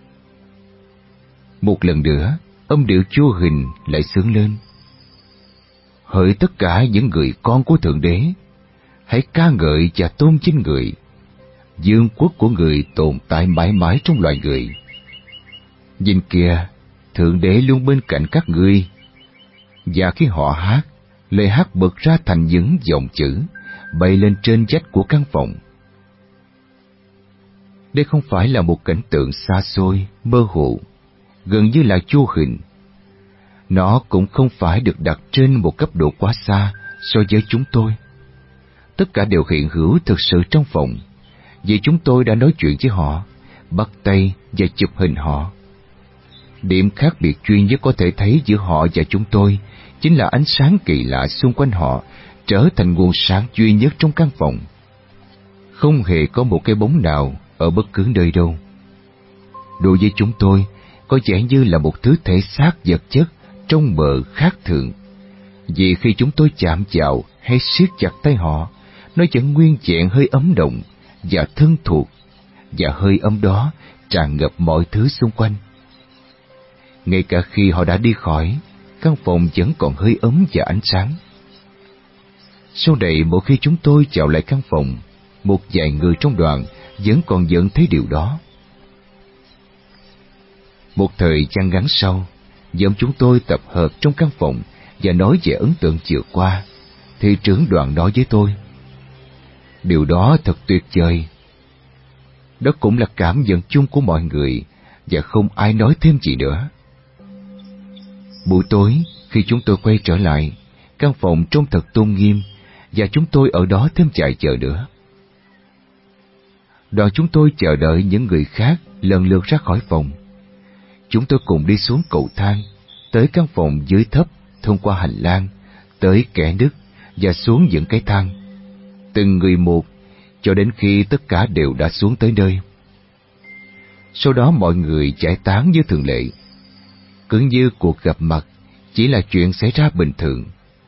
Một lần nữa, âm điệu vô hình lại xướng lên: Hỡi tất cả những người con của Thượng Đế, hãy ca ngợi và tôn vinh Người. vương quốc của Người tồn tại mãi mãi trong loài người. Nhìn kìa, Thượng Đế luôn bên cạnh các ngươi. Và khi họ hát, lời hát bật ra thành những dòng chữ bay lên trên vách của căn phòng. Đây không phải là một cảnh tượng xa xôi, mơ hồ, gần như là vô hình. Nó cũng không phải được đặt trên một cấp độ quá xa so với chúng tôi. Tất cả đều hiện hữu thực sự trong phòng, vì chúng tôi đã nói chuyện với họ, bắt tay và chụp hình họ. Điểm khác biệt duy nhất có thể thấy giữa họ và chúng tôi chính là ánh sáng kỳ lạ xung quanh họ trở thành nguồn sáng duy nhất trong căn phòng. Không hề có một cái bóng nào ở bất cứ nơi đâu. Đối với chúng tôi, có vẻ như là một thứ thể xác vật chất trong mờ khác thường, vì khi chúng tôi chạm vào hay siết chặt tay họ, nó vẫn nguyên vẹn hơi ấm động và thân thuộc, và hơi ấm đó tràn ngập mọi thứ xung quanh. Ngay cả khi họ đã đi khỏi, căn phòng vẫn còn hơi ấm và ánh sáng. Sau này, mỗi khi chúng tôi chào lại căn phòng, một vài người trong đoàn vẫn còn nhận thấy điều đó. Một thời gian ngắn sau, nhóm chúng tôi tập hợp trong căn phòng và nói về ấn tượng vừa qua, thì trưởng đoàn nói với tôi: Điều đó thật tuyệt vời. Đó cũng là cảm nhận chung của mọi người, và không ai nói thêm gì nữa. Buổi tối, khi chúng tôi quay trở lại, căn phòng trông thật tôn nghiêm, và chúng tôi ở đó thêm vài giờ nữa. Đoàn chúng tôi chờ đợi những người khác lần lượt ra khỏi phòng. Chúng tôi cùng đi xuống cầu thang, tới căn phòng dưới thấp, thông qua hành lang, tới kẽ nứt và xuống những cái thang, từng người một, cho đến khi tất cả đều đã xuống tới nơi. Sau đó mọi người giải tán như thường lệ, cứ như cuộc gặp mặt chỉ là chuyện xảy ra bình thường.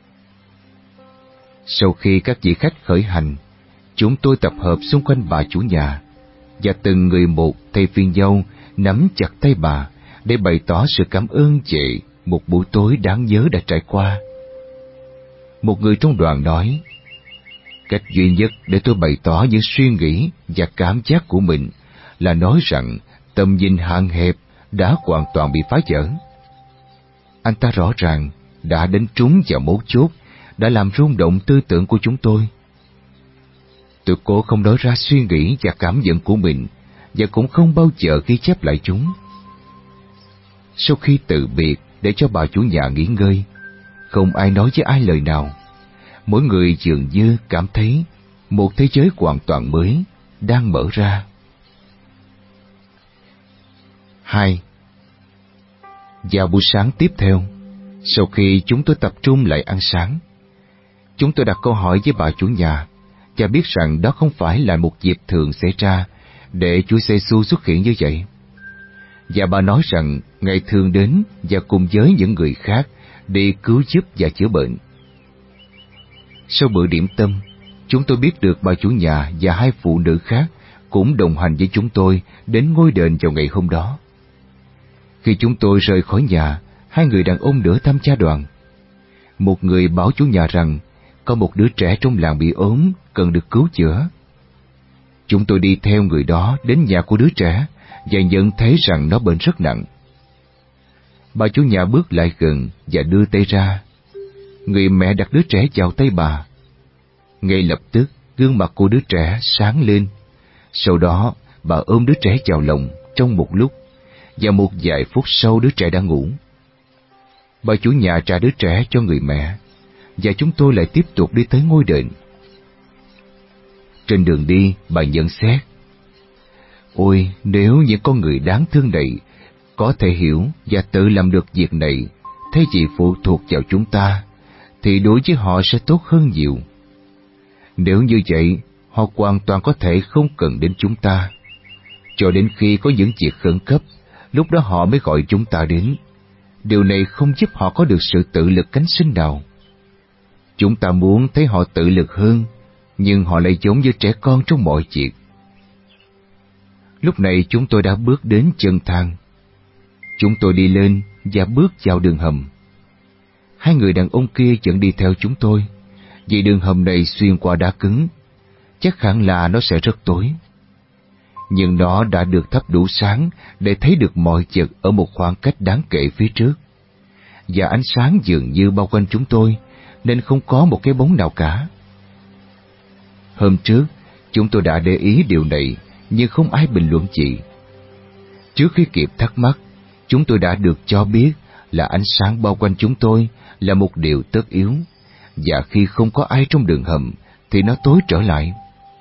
Sau khi các vị khách khởi hành, chúng tôi tập hợp xung quanh bà chủ nhà, và từng người một thay phiên nhau nắm chặt tay bà để bày tỏ sự cảm ơn về một buổi tối đáng nhớ đã trải qua. Một người trong đoàn nói: Cách duy nhất để tôi bày tỏ những suy nghĩ và cảm giác của mình là nói rằng tầm nhìn hạn hẹp đã hoàn toàn bị phá vỡ. Anh ta rõ ràng đã đánh trúng vào mấu chốt, đã làm rung động tư tưởng của chúng tôi. Tôi cố không nói ra suy nghĩ và cảm nhận của mình, và cũng không bao giờ ghi chép lại chúng. Sau khi từ biệt để cho bà chủ nhà nghỉ ngơi, không ai nói với ai lời nào. mỗi người dường như cảm thấy một thế giới hoàn toàn mới đang mở ra. Hai. Vào buổi sáng tiếp theo, sau khi chúng tôi tập trung lại ăn sáng, chúng tôi đặt câu hỏi với bà chủ nhà và biết rằng đó không phải là một dịp thường xảy ra để Chúa Giêsu xuất hiện như vậy. Và bà nói rằng Ngài thường đến và cùng với những người khác đi cứu giúp và chữa bệnh. Sau bữa điểm tâm, chúng tôi biết được bà chủ nhà và hai phụ nữ khác cũng đồng hành với chúng tôi đến ngôi đền vào ngày hôm đó. Khi chúng tôi rời khỏi nhà, hai người đàn ông nữa tham gia đoàn. Một người bảo chủ nhà rằng có một đứa trẻ trong làng bị ốm, cần được cứu chữa. Chúng tôi đi theo người đó đến nhà của đứa trẻ và nhận thấy rằng nó bệnh rất nặng. Bà chủ nhà bước lại gần và đưa tay ra. Người mẹ đặt đứa trẻ vào tay bà. Ngay lập tức, gương mặt của đứa trẻ sáng lên. Sau đó, bà ôm đứa trẻ vào lòng trong một lúc, và một vài phút sau đứa trẻ đã ngủ. Bà chủ nhà trả đứa trẻ cho người mẹ, và chúng tôi lại tiếp tục đi tới ngôi đền. Trên đường đi, bà nhận xét: Ôi, nếu những con người đáng thương này có thể hiểu và tự làm được việc này, thay vì phụ thuộc vào chúng ta, thì đối với họ sẽ tốt hơn nhiều. Nếu như vậy, họ hoàn toàn có thể không cần đến chúng ta. Cho đến khi có những việc khẩn cấp, lúc đó họ mới gọi chúng ta đến. Điều này không giúp họ có được sự tự lực cánh sinh nào. Chúng ta muốn thấy họ tự lực hơn, nhưng họ lại giống như trẻ con trong mọi việc. Lúc này chúng tôi đã bước đến chân thang. Chúng tôi đi lên và bước vào đường hầm. Hai người đàn ông kia vẫn đi theo chúng tôi, vì đường hầm này xuyên qua đá cứng. Chắc hẳn là nó sẽ rất tối. Nhưng nó đã được thắp đủ sáng để thấy được mọi vật ở một khoảng cách đáng kể phía trước. Và ánh sáng dường như bao quanh chúng tôi, nên không có một cái bóng nào cả. Hôm trước, chúng tôi đã để ý điều này, nhưng không ai bình luận gì. Trước khi kịp thắc mắc, chúng tôi đã được cho biết là ánh sáng bao quanh chúng tôi là một điều tất yếu, và khi không có ai trong đường hầm thì nó tối trở lại.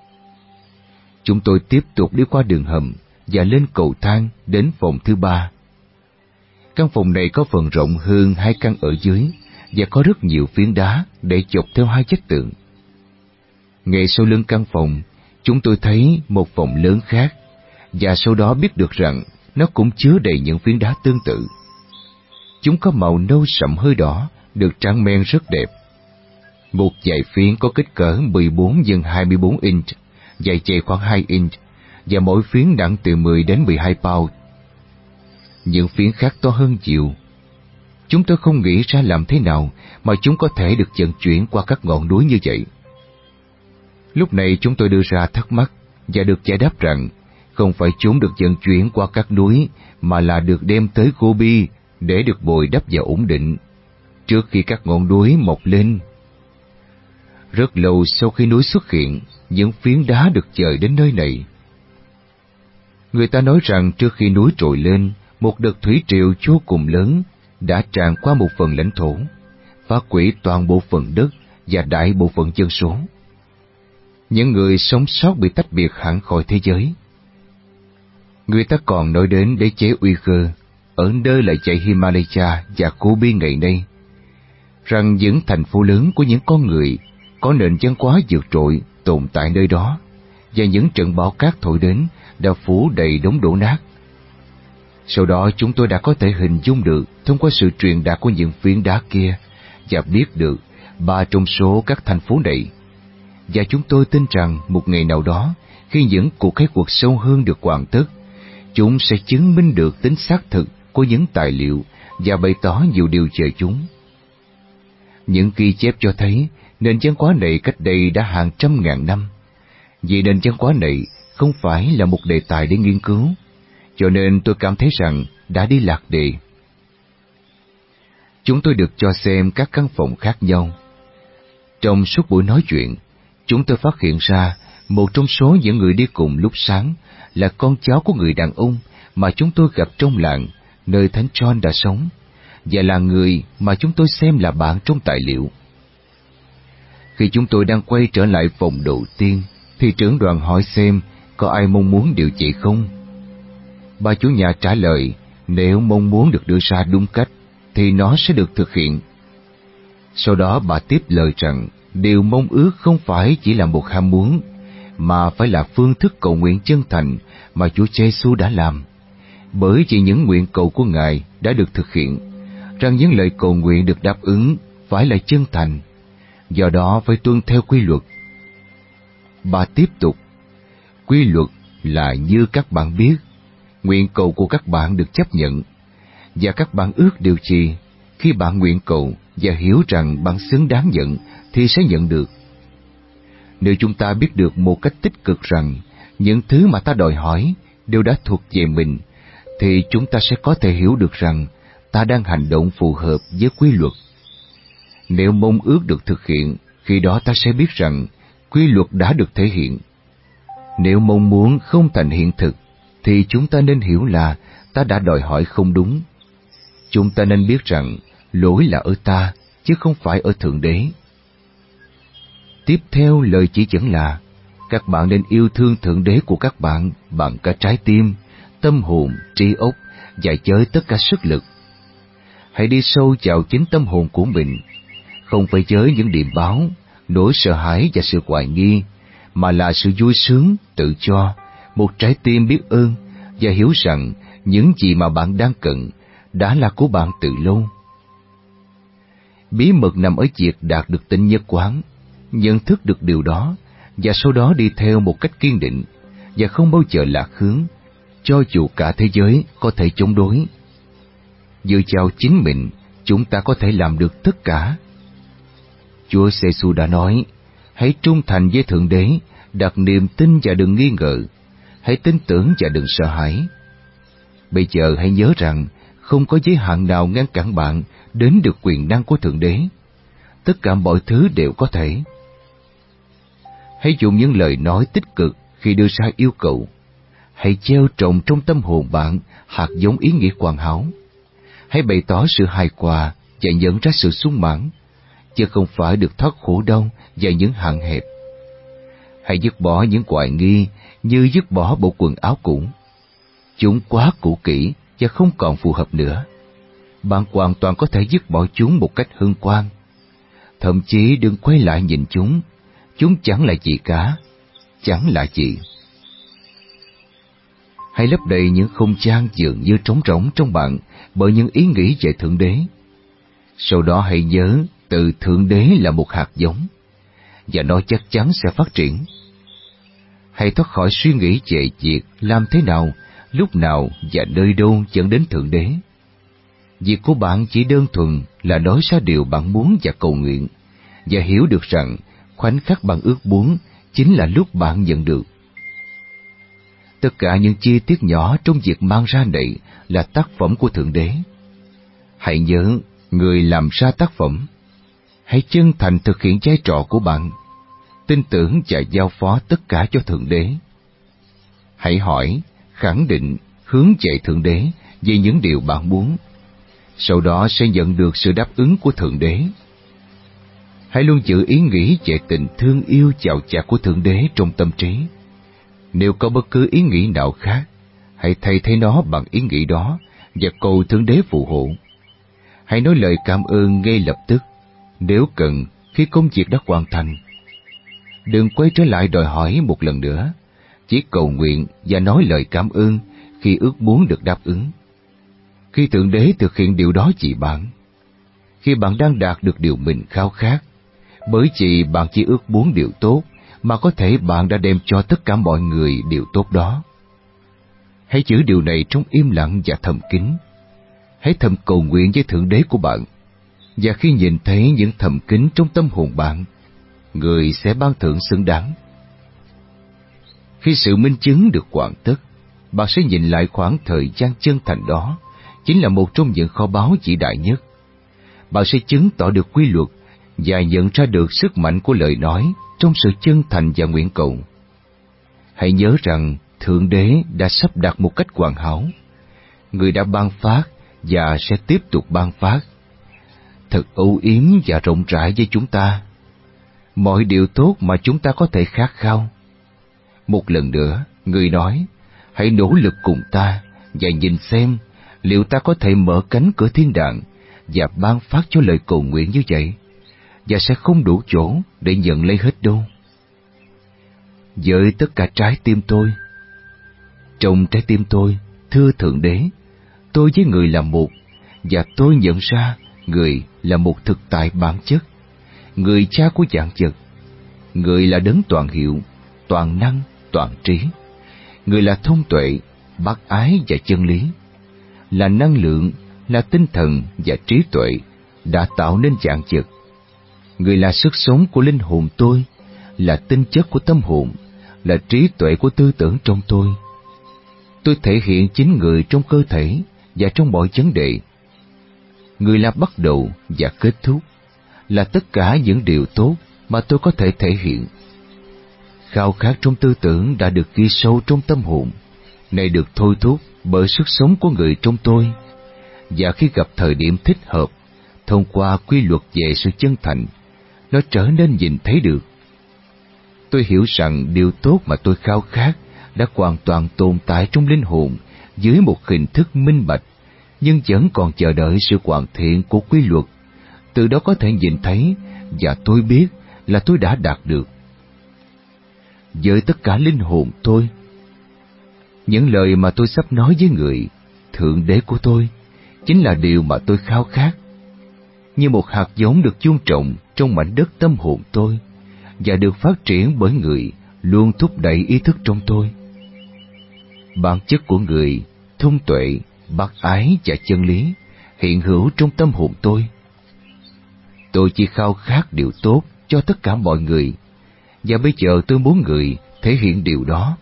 Chúng tôi tiếp tục đi qua đường hầm và lên cầu thang đến phòng thứ ba. Căn phòng này có phần rộng hơn hai căn ở dưới và có rất nhiều phiến đá để chọc theo hai vách tường. Ngay sau lưng căn phòng, chúng tôi thấy một phòng lớn khác, và sau đó biết được rằng nó cũng chứa đầy những phiến đá tương tự. Chúng có màu nâu sậm hơi đỏ, được tráng men rất đẹp. Một dải phiến có kích cỡ mười bốn nhân hai mươi bốn inch, dày chày khoảng hai inch, và mỗi phiến nặng từ mười đến mười hai pound. Những phiến khác to hơn nhiều. Chúng tôi không nghĩ ra làm thế nào mà chúng có thể được vận chuyển qua các ngọn núi như vậy. Lúc này chúng tôi đưa ra thắc mắc và được giải đáp rằng không phải chúng được vận chuyển qua các núi, mà là được đem tới Gobi để được bồi đắp và ổn định trước khi các ngọn núi mọc lên. Rất lâu sau khi núi xuất hiện, những phiến đá được dời đến nơi này. Người ta nói rằng trước khi núi trồi lên, một đợt thủy triều vô cùng lớn đã tràn qua một phần lãnh thổ, phá hủy toàn bộ phần đất và đại bộ phận dân số. Những người sống sót bị tách biệt hẳn khỏi thế giới. Người ta còn nói đến đế chế Uyghur ở nơi lại dãy Himalaya và Gobi ngày nay, rằng những thành phố lớn của những con người có nền văn hóa vượt trội tồn tại nơi đó, và những trận bão cát thổi đến đã phủ đầy đống đổ nát. Sau đó chúng tôi đã có thể hình dung được thông qua sự truyền đạt của những phiến đá kia, và biết được ba trong số các thành phố này. Và chúng tôi tin rằng một ngày nào đó, khi những cuộc khai quật sâu hơn được hoàn tất, chúng sẽ chứng minh được tính xác thực của những tài liệu và bày tỏ nhiều điều về chúng. Những ghi chép cho thấy nền văn hóa này cách đây đã hàng trăm ngàn năm. Vì nền văn hóa này không phải là một đề tài để nghiên cứu, cho nên tôi cảm thấy rằng đã đi lạc đề. Chúng tôi được cho xem các căn phòng khác nhau. Trong suốt buổi nói chuyện, chúng tôi phát hiện ra một trong số những người đi cùng lúc sáng là con cháu của người đàn ông mà chúng tôi gặp trong làng nơi Thánh John đã sống, và là người mà chúng tôi xem là bạn trong tài liệu. Khi chúng tôi đang quay trở lại phòng đầu tiên, thì trưởng đoàn hỏi xem có ai mong muốn điều trị không. Bà chủ nhà trả lời, nếu mong muốn được đưa ra đúng cách, thì nó sẽ được thực hiện. Sau đó bà tiếp lời rằng, điều mong ước không phải chỉ là một ham muốn, mà phải là phương thức cầu nguyện chân thành mà Chúa Giêsu đã làm. Bởi vì những nguyện cầu của Ngài đã được thực hiện, rằng những lời cầu nguyện được đáp ứng phải là chân thành, do đó phải tuân theo quy luật. Bà tiếp tục, quy luật là như các bạn biết, nguyện cầu của các bạn được chấp nhận, và các bạn ước điều gì, khi bạn nguyện cầu và hiểu rằng bạn xứng đáng nhận thì sẽ nhận được. Nếu chúng ta biết được một cách tích cực rằng những thứ mà ta đòi hỏi đều đã thuộc về mình, thì chúng ta sẽ có thể hiểu được rằng ta đang hành động phù hợp với quy luật. Nếu mong ước được thực hiện, khi đó ta sẽ biết rằng quy luật đã được thể hiện. Nếu mong muốn không thành hiện thực, thì chúng ta nên hiểu là ta đã đòi hỏi không đúng. Chúng ta nên biết rằng lỗi là ở ta, chứ không phải ở Thượng Đế. Tiếp theo lời chỉ dẫn là, các bạn nên yêu thương Thượng Đế của các bạn bằng cả trái tim, tâm hồn, trí óc và với tất cả sức lực. Hãy đi sâu vào chính tâm hồn của mình, không phải với những điềm báo, nỗi sợ hãi và sự hoài nghi, mà là sự vui sướng, tự cho, một trái tim biết ơn và hiểu rằng những gì mà bạn đang cần đã là của bạn từ lâu. Bí mật nằm ở việc đạt được tỉnh nhất quán, nhận thức được điều đó và sau đó đi theo một cách kiên định và không bao giờ lạc hướng, cho dù cả thế giới có thể chống đối. Dựa vào chính mình, chúng ta có thể làm được tất cả. Chúa Giêsu đã nói, hãy trung thành với Thượng Đế, đặt niềm tin và đừng nghi ngờ, hãy tin tưởng và đừng sợ hãi. Bây giờ hãy nhớ rằng không có giới hạn nào ngăn cản bạn đến được quyền năng của Thượng Đế. Tất cả mọi thứ đều có thể. Hãy dùng những lời nói tích cực khi đưa ra yêu cầu. Hãy gieo trồng trong tâm hồn bạn hạt giống ý nghĩa hoàn hảo. Hãy bày tỏ sự hài hòa và nhận ra sự sung mãn, chứ không phải được thoát khổ đau và những hạn hẹp. Hãy dứt bỏ những hoài nghi như dứt bỏ bộ quần áo cũ. Chúng quá cũ kỹ và không còn phù hợp nữa. Bạn hoàn toàn có thể dứt bỏ chúng một cách hân hoan. Thậm chí đừng quay lại nhìn chúng. Chúng chẳng là gì cả, chẳng là gì. Hãy lấp đầy những không gian dường như trống rỗng trong bạn bởi những ý nghĩ về Thượng Đế. Sau đó hãy nhớ từ Thượng Đế là một hạt giống, và nó chắc chắn sẽ phát triển. Hãy thoát khỏi suy nghĩ về việc làm thế nào, lúc nào và nơi đâu dẫn đến Thượng Đế. Việc của bạn chỉ đơn thuần là nói ra điều bạn muốn và cầu nguyện, và hiểu được rằng khoảnh khắc bạn ước muốn chính là lúc bạn nhận được. Tất cả những chi tiết nhỏ trong việc mang ra này là tác phẩm của Thượng Đế. Hãy nhớ, người làm ra tác phẩm. Hãy chân thành thực hiện vai trò của bạn, tin tưởng và giao phó tất cả cho Thượng Đế. Hãy hỏi, khẳng định, hướng về Thượng Đế về những điều bạn muốn. Sau đó sẽ nhận được sự đáp ứng của Thượng Đế. Hãy luôn giữ ý nghĩ về tình thương yêu chào chạc của Thượng Đế trong tâm trí. Nếu có bất cứ ý nghĩ nào khác, hãy thay thế nó bằng ý nghĩ đó và cầu Thượng Đế phù hộ. Hãy nói lời cảm ơn ngay lập tức, nếu cần, khi công việc đã hoàn thành. Đừng quay trở lại đòi hỏi một lần nữa, chỉ cầu nguyện và nói lời cảm ơn khi ước muốn được đáp ứng. Khi Thượng Đế thực hiện điều đó vì bạn, khi bạn đang đạt được điều mình khao khát, bởi vì bạn chỉ ước muốn điều tốt, mà có thể bạn đã đem cho tất cả mọi người điều tốt đó. Hãy giữ điều này trong im lặng và thầm kín. Hãy thầm cầu nguyện với Thượng Đế của bạn, và khi nhìn thấy những thầm kín trong tâm hồn bạn, người sẽ ban thưởng xứng đáng. Khi sự minh chứng được hoàn tất, bạn sẽ nhìn lại khoảng thời gian chân thành đó, chính là một trong những kho báu vĩ đại nhất. Bạn sẽ chứng tỏ được quy luật và nhận ra được sức mạnh của lời nói trong sự chân thành và nguyện cầu. Hãy nhớ rằng Thượng Đế đã sắp đặt một cách hoàn hảo. Người đã ban phát và sẽ tiếp tục ban phát, thật âu yếm và rộng rãi với chúng ta. mọi điều tốt mà chúng ta có thể khát khao. Một lần nữa, người nói, hãy nỗ lực cùng ta và nhìn xem liệu ta có thể mở cánh cửa thiên đàng và ban phát cho lời cầu nguyện như vậy, và sẽ không đủ chỗ để nhận lấy hết đâu. Với tất cả trái tim tôi, trong trái tim tôi, thưa Thượng Đế, tôi với người là một, và tôi nhận ra người là một thực tại bản chất, người cha của vạn vật. Người là đấng toàn hiệu, toàn năng, toàn trí. Người là thông tuệ, bác ái và chân lý, là năng lượng, là tinh thần và trí tuệ đã tạo nên vạn vật. Người là sức sống của linh hồn tôi, là tinh chất của tâm hồn, là trí tuệ của tư tưởng trong tôi. Tôi thể hiện chính người trong cơ thể và trong mọi vấn đề. Người là bắt đầu và kết thúc, là tất cả những điều tốt mà tôi có thể thể hiện. Khao khát trong tư tưởng đã được ghi sâu trong tâm hồn, này được thôi thúc bởi sức sống của người trong tôi, và khi gặp thời điểm thích hợp, thông qua quy luật về sự chân thành, nó trở nên nhìn thấy được. Tôi hiểu rằng điều tốt mà tôi khao khát đã hoàn toàn tồn tại trong linh hồn dưới một hình thức minh bạch, nhưng vẫn còn chờ đợi sự hoàn thiện của quy luật. Từ đó có thể nhìn thấy, và tôi biết là tôi đã đạt được. Với tất cả linh hồn tôi, những lời mà tôi sắp nói với người, Thượng Đế của tôi, chính là điều mà tôi khao khát. Như một hạt giống được chôn trồng trong mảnh đất tâm hồn tôi, và được phát triển bởi người luôn thúc đẩy ý thức trong tôi. Bản chất của người, thông tuệ, bác ái và chân lý hiện hữu trong tâm hồn tôi. Tôi chỉ khao khát điều tốt cho tất cả mọi người, và bây giờ tôi muốn người thể hiện điều đó.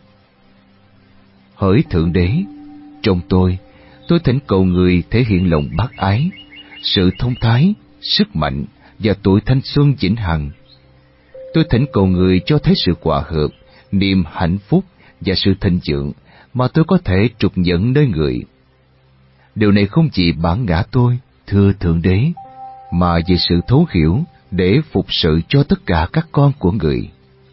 Hỡi Thượng Đế, trong tôi, tôi thỉnh cầu người thể hiện lòng bác ái, sự thông thái, sức mạnh và tuổi thanh xuân vĩnh hằng. Tôi thỉnh cầu người cho thấy sự hòa hợp, niềm hạnh phúc và sự thịnh vượng mà tôi có thể trục nhận nơi người. Điều này không chỉ bản ngã tôi, thưa Thượng Đế, mà vì sự thấu hiểu để phục sự cho tất cả các con của người.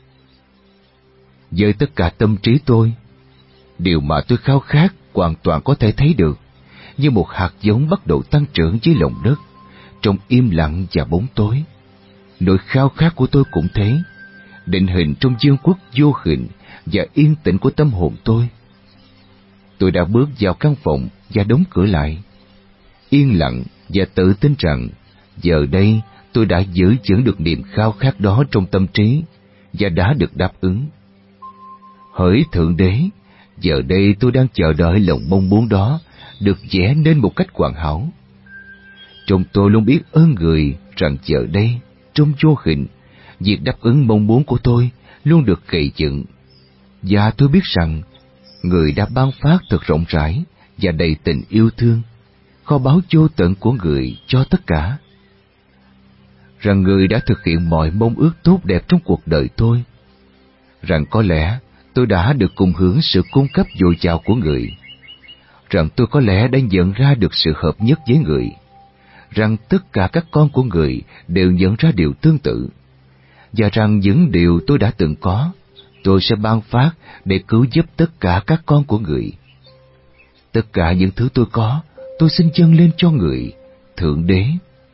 Với tất cả tâm trí tôi, điều mà tôi khao khát hoàn toàn có thể thấy được, như một hạt giống bắt đầu tăng trưởng dưới lòng đất, trong im lặng và bóng tối. Nỗi khao khát của tôi cũng thế, định hình trong vương quốc vô hình và yên tĩnh của tâm hồn tôi. Tôi đã bước vào căn phòng và đóng cửa lại, yên lặng và tự tin rằng giờ đây tôi đã giữ vững được niềm khao khát đó trong tâm trí và đã được đáp ứng. Hỡi Thượng Đế, giờ đây tôi đang chờ đợi lòng mong muốn đó được vẽ nên một cách hoàn hảo. Trong tôi luôn biết ơn người rằng giờ đây, trong vô hình, việc đáp ứng mong muốn của tôi luôn được gầy dựng. Và tôi biết rằng người đã ban phát thật rộng rãi và đầy tình yêu thương, kho báu vô tận của người cho tất cả. Rằng người đã thực hiện mọi mong ước tốt đẹp trong cuộc đời tôi. Rằng có lẽ tôi đã được cùng hưởng sự cung cấp dồi dào của người. Rằng tôi có lẽ đã nhận ra được sự hợp nhất với người. Rằng tất cả các con của người đều nhận ra điều tương tự. Và rằng những điều tôi đã từng có, tôi sẽ ban phát để cứu giúp tất cả các con của người. Tất cả những thứ tôi có, tôi xin dâng lên cho người, Thượng Đế.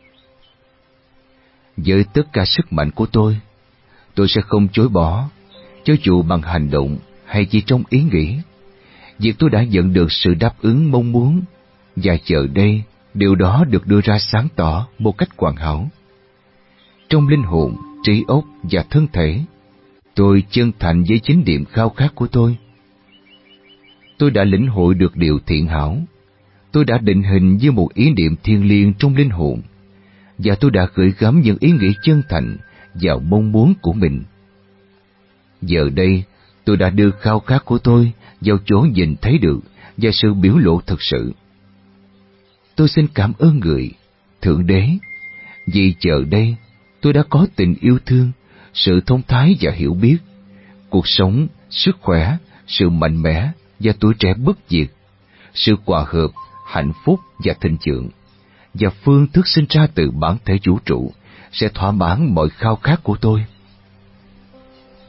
Với tất cả sức mạnh của tôi, tôi sẽ không chối bỏ, cho dù bằng hành động hay chỉ trong ý nghĩ, việc tôi đã nhận được sự đáp ứng mong muốn, và giờ đây điều đó được đưa ra sáng tỏ một cách hoàn hảo. Trong linh hồn, trí óc và thân thể, tôi chân thành với chính niềm khao khát của tôi. Tôi đã lĩnh hội được điều thiện hảo. Tôi đã định hình như một ý niệm thiêng liêng trong linh hồn, và tôi đã gửi gắm những ý nghĩ chân thành vào mong muốn của mình. Giờ đây, tôi đã đưa khao khát của tôi vào chỗ nhìn thấy được và sự biểu lộ thực sự. Tôi xin cảm ơn người, Thượng Đế, vì giờ đây tôi đã có tình yêu thương, sự thông thái và hiểu biết, cuộc sống, sức khỏe, sự mạnh mẽ và tuổi trẻ bất diệt, sự hòa hợp, hạnh phúc và thịnh vượng, và phương thức sinh ra từ bản thể vũ trụ sẽ thỏa mãn mọi khao khát của tôi.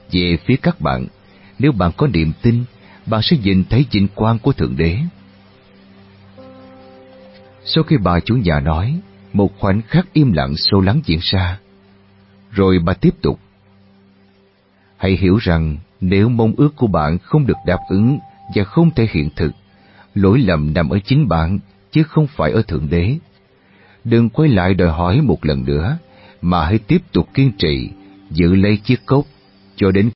Về phía các bạn, nếu bạn có niềm tin, bạn sẽ nhìn thấy vinh quang của Thượng Đế. Sau khi bà chủ nhà nói, một khoảnh khắc im lặng sâu lắng diễn ra. Rồi bà tiếp tục. Hãy hiểu rằng nếu mong ước của bạn không được đáp ứng và không thể hiện thực, lỗi lầm nằm ở chính bạn chứ không phải ở Thượng Đế. Đừng quay lại đòi hỏi một lần nữa, mà hãy tiếp tục kiên trì, giữ lấy chiếc cốc cho đến